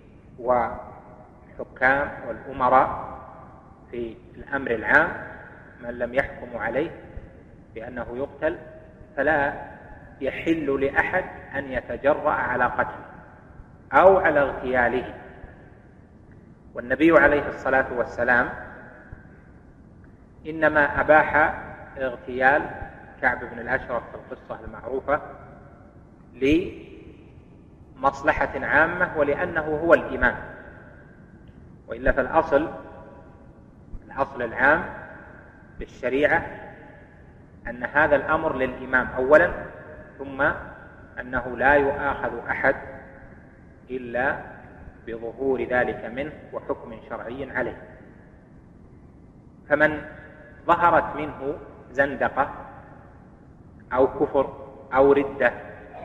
والحكام والأمراء في الأمر العام من لم يحكموا عليه بأنه يقتل فلا يحل لأحد أن يتجرأ على قتله أو على اغتياله. والنبي عليه الصلاة والسلام إنما أباح اغتيال كعب بن الأشرف في القصة المعروفة لمصلحة عامة ولأنه هو الإمام، وإلا فالأصل العام بالشريعة أن هذا الأمر للإمام أولا، ثم أنه لا يؤاخذ أحد إلا بظهور ذلك منه وحكم شرعي عليه. فمن ظهرت منه زندقة أو كفر أو ردة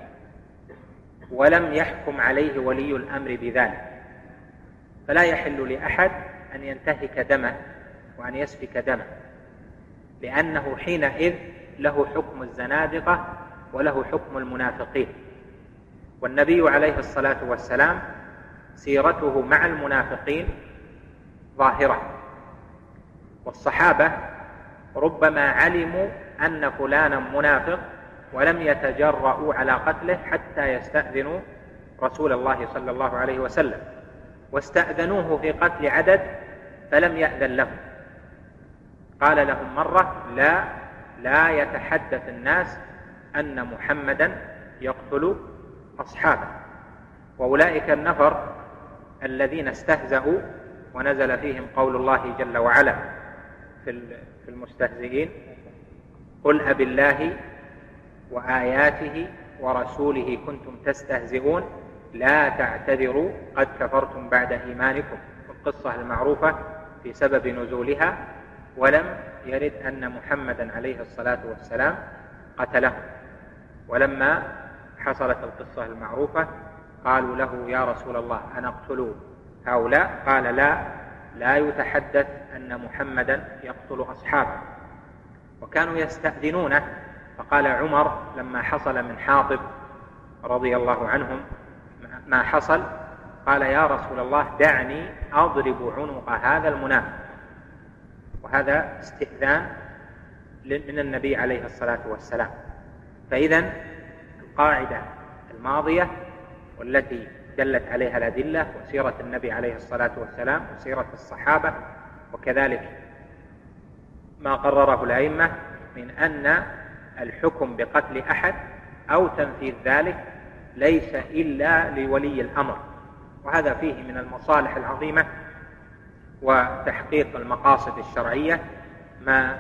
ولم يحكم عليه ولي الأمر بذلك فلا يحل لأحد أن ينتهك دمه وأن يسفك دمه، لأنه حينئذ له حكم الزنادقة وله حكم المنافقين. والنبي عليه الصلاة والسلام سيرته مع المنافقين ظاهرة، والصحابة ربما علموا أن فلانا منافق ولم يتجرؤوا على قتله حتى يستأذنوا رسول الله صلى الله عليه وسلم، واستأذنوه في قتل عدد فلم يأذن لهم. قال لهم مرة: لا يتحدث الناس أن محمدا يقتل أصحابه. وأولئك النفر الذين استهزأوا ونزل فيهم قول الله جل وعلا في المستهزئين: قل أبالله وآياته ورسوله كنتم تستهزئون لا تعتذروا قد كفرتم بعد إيمانكم. القصة المعروفة في سبب نزولها، ولم يرد أن محمدا عليه الصلاة والسلام قتله. ولما حصلت القصة المعروفة قالوا له: يا رسول الله أنقتل هؤلاء؟ قال: لا يتحدث أن محمدا يقتل أصحابه. وكانوا يستأذنونه، فقال عمر لما حصل من حاطب رضي الله عنهم ما حصل، قال: يا رسول الله دعني أضرب عنق هذا المنافق. وهذا استئذان من النبي عليه الصلاة والسلام. فإذن القاعدة الماضية والتي دلت عليها الأدلة وسيرة النبي عليه الصلاة والسلام وسيرة الصحابة وكذلك ما قرره الأئمة من أن الحكم بقتل أحد أو تنفيذ ذلك ليس إلا لولي الأمر، وهذا فيه من المصالح العظيمة وتحقيق المقاصد الشرعية ما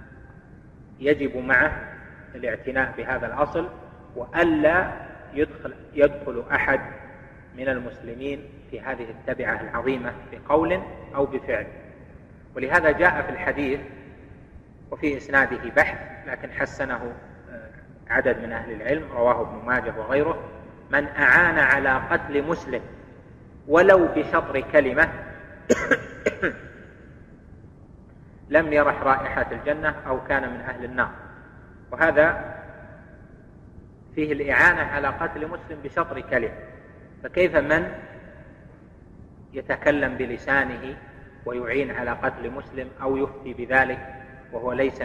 يجب معه الاعتناء بهذا الأصل، وألا يدخل أحد من المسلمين في هذه التبعة العظيمة بقول أو بفعل. ولهذا جاء في الحديث وفي إسناده بحث لكن حسنه عدد من أهل العلم، رواه ابن ماجه وغيره: من أعان على قتل مسلم ولو بشطر كلمة لم يرح رائحة الجنة أو كان من أهل النار. وهذا فيه الإعانة على قتل مسلم بشطر كلمة، فكيف من يتكلم بلسانه ويعين على قتل مسلم أو يفتي بذلك وهو ليس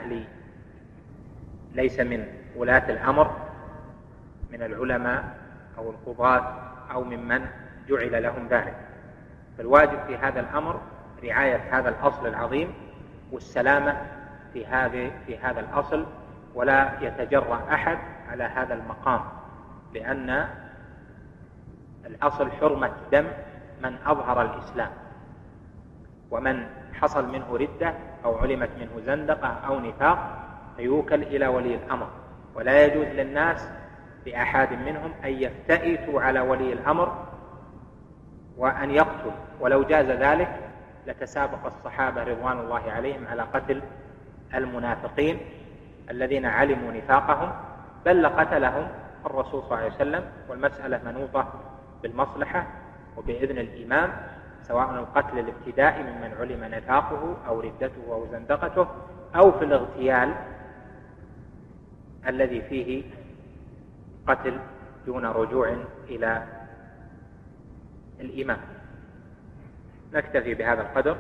من ولاة الأمر من العلماء أو القضاة أو ممن جعل لهم ذلك. فالواجب في هذا الأمر رعاية هذا الأصل العظيم والسلامة في هذا الأصل، ولا يتجرأ أحد على هذا المقام، لأن الأصل حرمة دم من أظهر الإسلام، ومن حصل منه ردة أو علمت منه زندقة أو نفاق فيوكل إلى ولي الأمر. ولا يجوز للناس بأحد منهم أن يفتئتوا على ولي الأمر وأن يقتل، ولو جاز ذلك لتسابق الصحابة رضوان الله عليهم على قتل المنافقين الذين علموا نفاقهم، بل لقتلهم الرسول صلى الله عليه وسلم. والمسألة منوطة بالمصلحة وبإذن الإمام، سواء القتل الابتدائي ممن علم نفاقه أو ردته أو زندقته، أو في الاغتيال الذي فيه قتل دون رجوع إلى الإمام. نكتفي بهذا القدر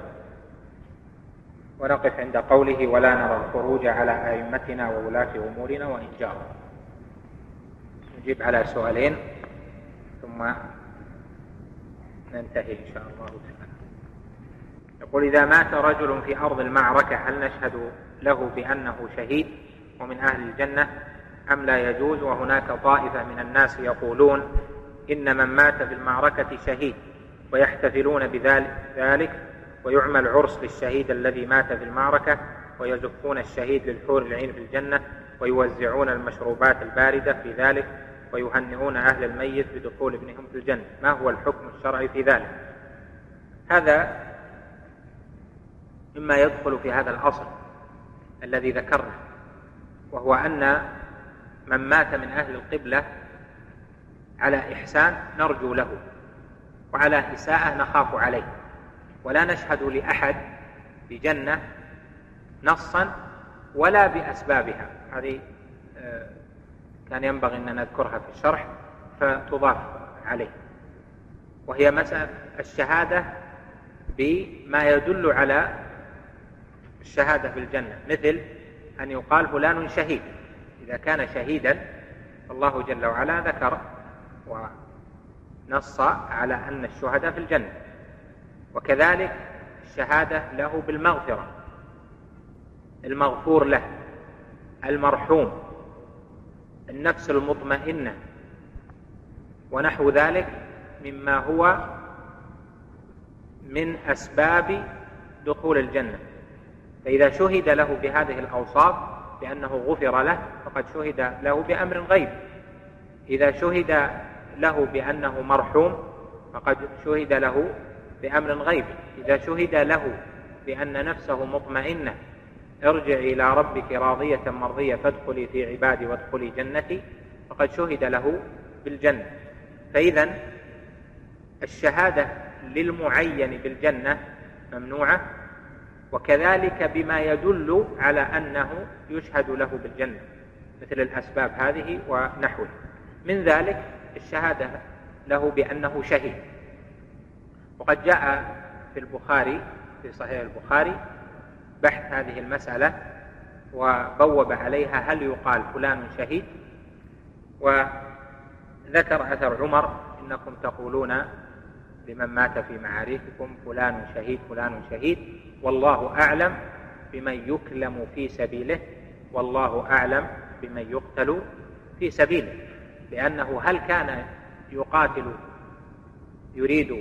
ونقف عند قوله ولا نرى الخروج على أئمتنا وولاة أمورنا وإن جاروا. نجيب على سؤالين ثم ننتهي إن شاء الله تعالى. يقول إذا مات رجل في أرض المعركة هل نشهد له بأنه شهيد ومن أهل الجنة أم لا يجوز؟ وهناك طائفة من الناس يقولون إن من مات في المعركة شهيد ويحتفلون بذلك ويعمل عرس للشهيد الذي مات في المعركة ويزفون الشهيد للحور العين في الجنة ويوزعون المشروبات الباردة في ذلك ويهنئون أهل الميت بدخول ابنهم في الجنة. ما هو الحكم الشرعي في ذلك؟ هذا مما يدخل في هذا الأصل الذي ذكرنا، وهو أن من مات من أهل القبلة على إحسان نرجو له وعلى إساءة نخاف عليه، ولا نشهد لأحد بجنة نصا ولا بأسبابها. هذه كان ينبغي أن نذكرها في الشرح فتضاف عليه، وهي مسألة الشهادة بما يدل على الشهادة في الجنة، مثل أن يقال فلان شهيد. إذا كان شهيدا الله جل وعلا ذكر ونص على أن الشهداء في الجنة، وكذلك الشهادة له بالمغفرة، المغفور له، المرحوم، النفس المطمئنة، ونحو ذلك مما هو من أسباب دخول الجنة. فإذا شهد له بهذه الأوصاف بأنه غفر له فقد شهد له بأمر غيب. إذا شهد له بأنه مرحوم فقد شهد له بأمر غيب. إذا شهد له بأن نفسه مطمئنة ارجع إلى ربك راضية مرضية فادخلي في عبادي وادخلي جنتي فقد شهد له بالجنة. فإذا الشهادة للمعين بالجنة ممنوعة، وكذلك بما يدل على أنه يشهد له بالجنة مثل الأسباب هذه ونحوه. من ذلك الشهادة له بأنه شهيد، وقد جاء في البخاري في صحيح البخاري بحث هذه المسألة وبوب عليها هل يقال فلان شهيد، وذكر أثر عمر إنكم تقولون لمن مات في معارككم فلان شهيد فلان شهيد والله أعلم بمن يكلم في سبيله والله أعلم بمن يقتل في سبيله. لأنه هل كان يقاتل يريد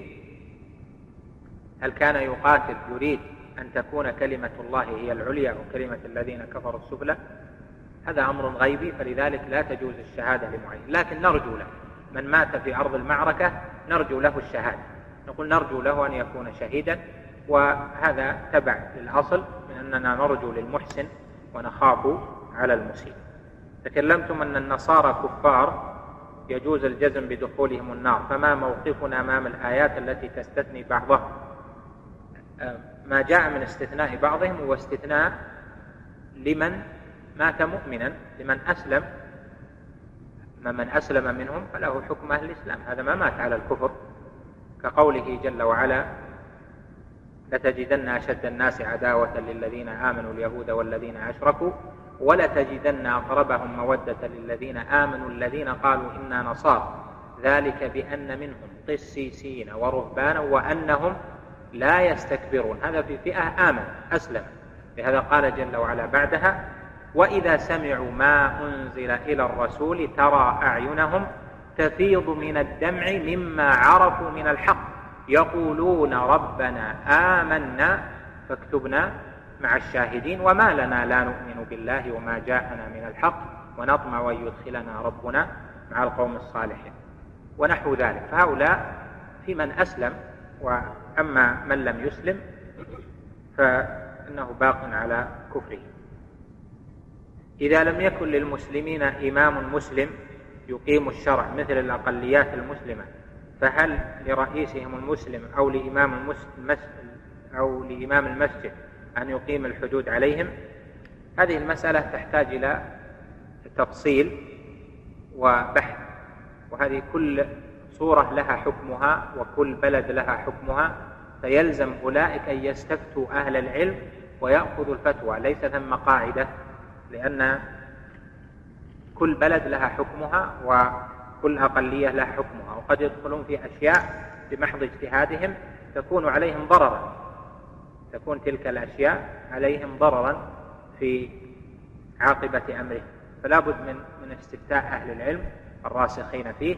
أن تكون كلمة الله هي العليا وكلمة الذين كفروا السفلى؟ هذا أمر غيبي، فلذلك لا تجوز الشهادة لمعين، لكن نرجو له من مات في أرض المعركة نرجو له الشهادة، نقول نرجو له أن يكون شهيدا، وهذا تبع للأصل من أننا نرجو للمحسن ونخاف على المسيء. تكلمتم أن النصارى كفار يجوز الجزم بدخولهم النار، فما موقفنا أمام الآيات التي تستثني بعضهم؟ ما جاء من استثناء بعضهم هو استثناء لمن مات مؤمنا، لمن أسلم، من أسلم منهم فله حكم أهل الإسلام، هذا ما مات على الكفر، كقوله جل وعلا لتجدن أشد الناس عداوة للذين آمنوا اليهود والذين أشركوا ولتجدن أقربهم مودة للذين آمنوا الذين قالوا إنا نصارى ذلك بأن منهم قسيسين ورهبانا وأنهم لا يستكبرون. هذا في فئة آمن أسلم، لهذا قال جل وعلا بعدها وإذا سمعوا ما أنزل إلى الرسول ترى أعينهم تفيض من الدمع مما عرفوا من الحق يقولون ربنا آمنا فاكتبنا مع الشاهدين وما لنا لا نؤمن بالله وما جاءنا من الحق ونطمع أن يدخلنا ربنا مع القوم الصالحين ونحو ذلك. فهؤلاء في من أسلم، وأما من لم يسلم فإنه باق على كفره. إذا لم يكن للمسلمين إمام مسلم يقيم الشرع مثل الأقليات المسلمة، فهل لرئيسهم المسلم أو لإمام المسجد أن يقيم الحدود عليهم؟ هذه المسألة تحتاج إلى تفصيل وبحث، وهذه كل صورة لها حكمها وكل بلد لها حكمها، فيلزم أولئك أن يستفتوا أهل العلم ويأخذوا الفتوى، ليس ثم قاعدة، لأن كل بلد لها حكمها وكل أقلية لها حكمها، وقد يدخلون في أشياء بمحض اجتهادهم تكون عليهم ضررا، تكون تلك الأشياء عليهم ضررا في عاقبة أمره، فلا بد من استفتاء أهل العلم الراسخين فيه،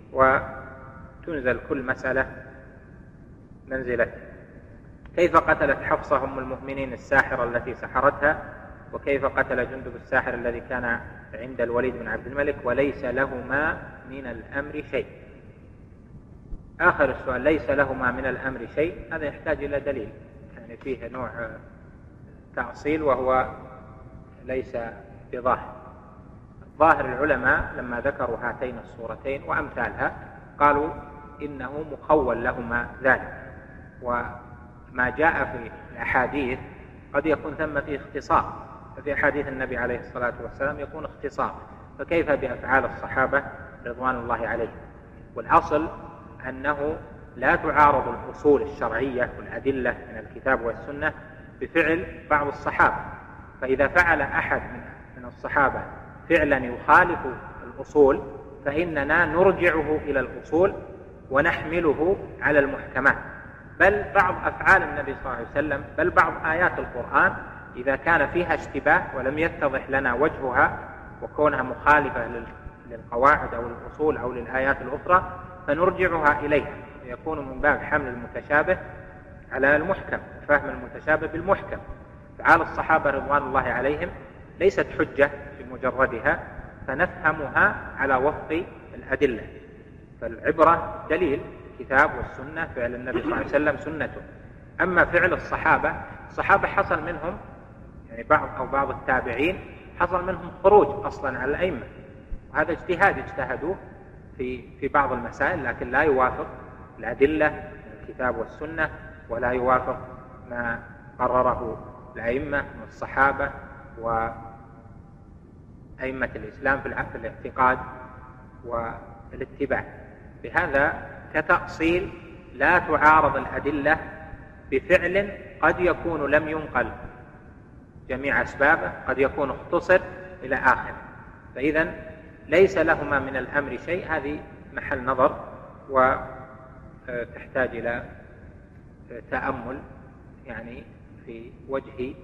وتنزل كل مسألة منزلته. كيف قتلت حفصة أم المؤمنين الساحرة التي سحرتها؟ وكيف قتل جندب الساحر الذي كان عند الوليد بن عبد الملك وليس لهما من الأمر شيء؟ آخر السؤال، ليس لهما من الأمر شيء، هذا يحتاج إلى دليل، يعني فيه نوع تأصيل وهو ليس بظاهر. ظاهر العلماء لما ذكروا هاتين الصورتين وأمثالها قالوا إنه مخول لهما ذلك، وما جاء في الأحاديث قد يكون ثم فيه اختصار، ففي حديث النبي عليه الصلاة والسلام يكون اختصار، فكيف بأفعال الصحابة رضوان الله عليهم؟ والأصل أنه لا تعارض الأصول الشرعية والأدلة من الكتاب والسنة بفعل بعض الصحابة، فإذا فعل أحد من الصحابة فعلا يخالف الأصول فإننا نرجعه إلى الأصول ونحمله على المحكمات، بل بعض أفعال النبي صلى الله عليه وسلم، بل بعض آيات القرآن إذا كان فيها اشتباه ولم يتضح لنا وجهها وكونها مخالفة للقواعد أو الأصول أو للآيات الأخرى فنرجعها إليها، يكون من باب حمل المتشابه على المحكم، فهم المتشابه بالمحكم. أفعال الصحابة رضوان الله عليهم ليست حجة بمجردها، فنفهمها على وفق الأدلة، فالعبرة دليل الكتاب والسنة، فعل النبي صلى الله عليه وسلم سنته. أما فعل الصحابة حصل منهم يعني بعض التابعين حصل منهم خروج أصلا على الأئمة، وهذا اجتهاد اجتهدوه في بعض المسائل، لكن لا يوافق الأدلة من الكتاب والسنة، ولا يوافق ما قرره الأئمة من الصحابة وأئمة الإسلام في الاعتقاد والاتباع. بهذا كتأصيل لا تعارض الأدلة بفعل قد يكون لم ينقل جميع أسبابه، قد يكون اختصر إلى آخر، فإذا ليس لهما من الأمر شيء، هذه محل نظر وتحتاج إلى تأمل يعني في وجه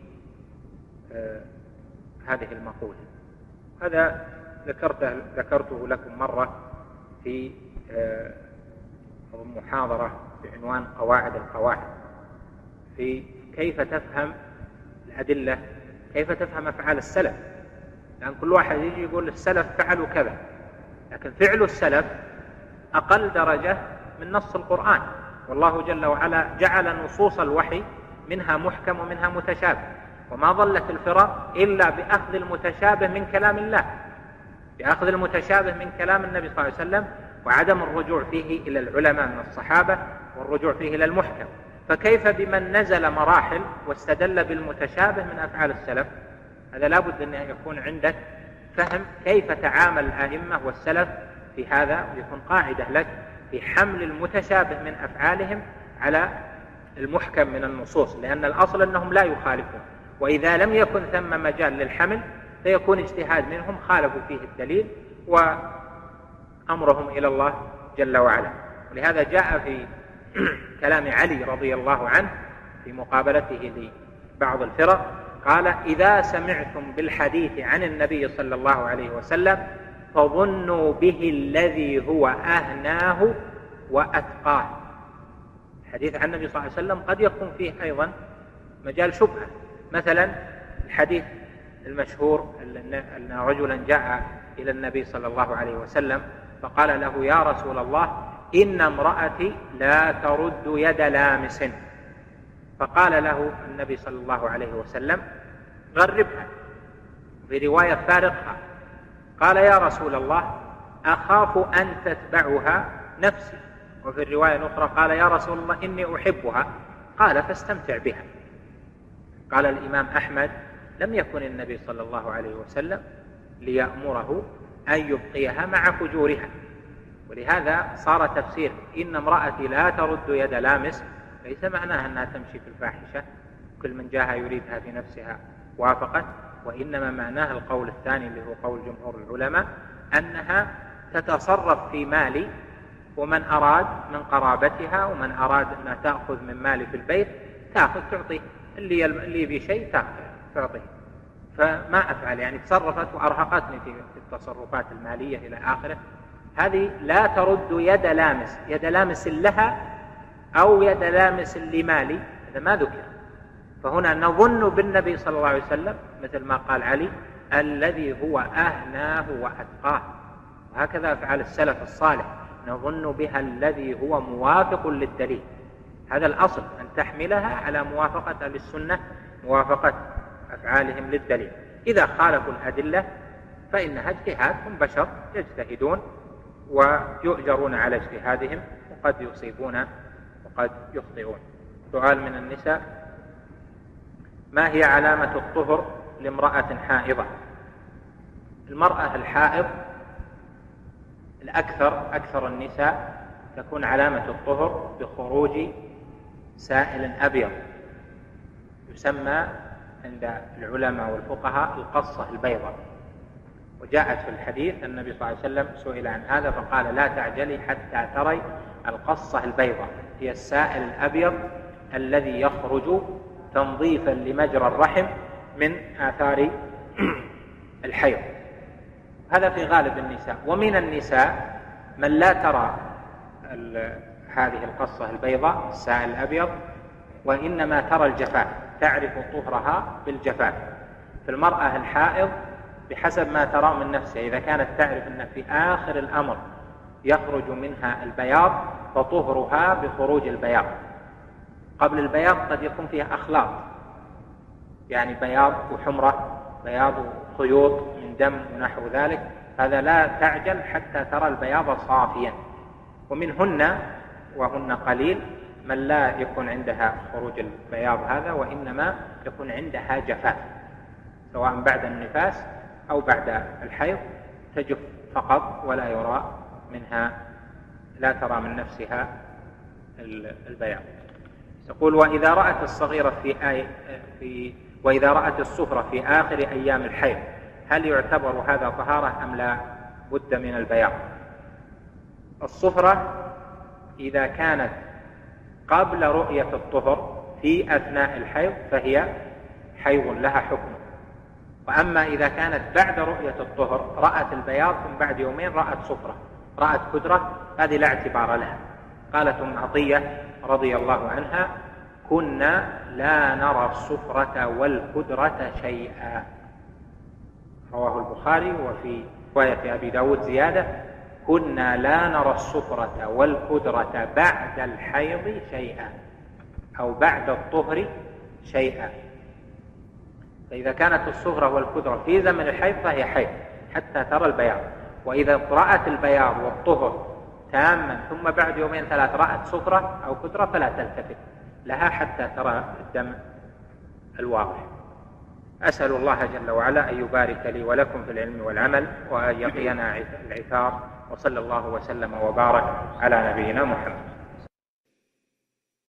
هذه المقولة. هذا ذكرته لكم مرة في محاضرة بعنوان قواعد القواعد، في كيف تفهم الأدلة، كيف تفهم أفعال السلف، لأن كل واحد يجي يقول السلف فعلوا كذا، لكن فعل السلف أقل درجة من نص القرآن، والله جل وعلا جعل نصوص الوحي منها محكم ومنها متشابه، وما ضلت الفرق إلا بأخذ المتشابه من كلام الله، بأخذ المتشابه من كلام النبي صلى الله عليه وسلم، وعدم الرجوع فيه إلى العلماء من الصحابة والرجوع فيه إلى المحكم. فكيف بمن نزل مراحل واستدل بالمتشابه من أفعال السلف؟ هذا لا بد أن يكون عندك فهم كيف تعامل الأئمة والسلف في هذا، ويكون قاعدة لك في حمل المتشابه من أفعالهم على المحكم من النصوص، لأن الأصل أنهم لا يخالفون، وإذا لم يكن ثم مجال للحمل فيكون اجتهاد منهم خالفوا فيه الدليل وأمرهم إلى الله جل وعلا. ولهذا جاء في كلام علي رضي الله عنه في مقابلته لبعض الفرق قال: إذا سمعتم بالحديث عن النبي صلى الله عليه وسلم فظنوا به الذي هو أهناه وأتقاه. الحديث عن النبي صلى الله عليه وسلم قد يكون فيه أيضا مجال شبهة، مثلا الحديث المشهور أن رجلا جاء إلى النبي صلى الله عليه وسلم فقال له: يا رسول الله، إن امرأتي لا ترد يد لامس. فقال له النبي صلى الله عليه وسلم: غربها، في رواية فارقها. قال: يا رسول الله، أخاف أن تتبعها نفسي. وفي الرواية الأخرى قال: يا رسول الله، إني أحبها. قال: فاستمتع بها. قال الإمام أحمد: لم يكن النبي صلى الله عليه وسلم ليأمره أن يبقيها مع فجورها. ولهذا صار تفسير إن امرأتي لا ترد يد لامس ليس معناها أنها تمشي في الفاحشة كل من جاءها يريدها في نفسها وافقت، وإنما معناها القول الثاني اللي هو قول جمهور العلماء، أنها تتصرف في مالي، ومن أراد من قرابتها ومن أراد أنها تأخذ من مالي في البيت تأخذ تعطيه، اللي يبي شيء تعطيه. فما أفعل يعني تصرفت وأرهقتني في التصرفات المالية إلى آخره. هذه لا ترد يد لامس، يد لامس لها أو يد لامس لمالي، هذا ما ذكر. فهنا نظن بالنبي صلى الله عليه وسلم مثل ما قال علي الذي هو أهناه وأتقاه، وهكذا أفعال السلف الصالح نظن بها الذي هو موافق للدليل. هذا الأصل أن تحملها على موافقة للسنة، موافقة أفعالهم للدليل. إذا خالفوا الأدلة فإنها اجتهاد، هم بشر يجتهدون ويؤجرون على اجتهادهم، وقد يصيبون وقد يخطئون. سؤال من النساء: ما هي علامة الطهر لامرأة حائضة؟ المرأة الحائض أكثر النساء تكون علامة الطهر بخروج سائل أبيض يسمى عند العلماء والفقهاء القصة البيضاء. وجاءت في الحديث النبي صلى الله عليه وسلم سئل عن هذا فقال: لا تعجلي حتى تري القصة البيضاء، هي السائل الأبيض الذي يخرج تنظيفا لمجرى الرحم من آثار الحيض. هذا في غالب النساء. ومن النساء من لا ترى هذه القصة البيضاء السائل الأبيض، وإنما ترى الجفاف، تعرف طهرها بالجفاف. في المرأة الحائض بحسب ما ترى من نفسها، إذا كانت تعرف أن في آخر الأمر يخرج منها البياض فطهرها بخروج البياض. قبل البياض قد يكون فيها أخلاط، يعني بياض وحمرة، بياض خيوط من دم ونحو ذلك، هذا لا تعجل حتى ترى البياض صافيا. ومنهن وهن قليل من لا يكون عندها خروج البياض هذا، وإنما يكون عندها جفاف، سواء بعد النفاس أو بعد الحيض تجف فقط ولا يرى منها، لا ترى من نفسها البياض. تقول: وإذا رأت الصغيرة وإذا رأت الصفرة في آخر أيام الحيض هل يعتبر هذا طهارة أم لا بد من البياض؟ الصفرة إذا كانت قبل رؤية الطهر في أثناء الحيض فهي حيض لها حكم. وأما إذا كانت بعد رؤية الطهر رأت البياض ثم بعد يومين رأت صفرة، رأت كدرة، هذه لا اعتبار لها. قالت أم عطية رضي الله عنها: كنا لا نرى الصفرة والكدرة شيئا. رواه البخاري. وفي رواية أبي داود زيادة: كنا لا نرى الصفرة والكدرة بعد الحيض شيئا، أو بعد الطهر شيئا. فإذا كانت الصفرة والكدرة في زمن الحيض فهي حيض حتى ترى البياض. وإذا رأت البياض والطهر تاما ثم بعد يومين ثلاث رأت صفرة أو كدرة فلا تلتفت لها حتى ترى الدم الواضح. أسأل الله جل وعلا أن يبارك لي ولكم في العلم والعمل، وأن يقينا العثار، وصلى الله وسلم وبارك على نبينا محمد.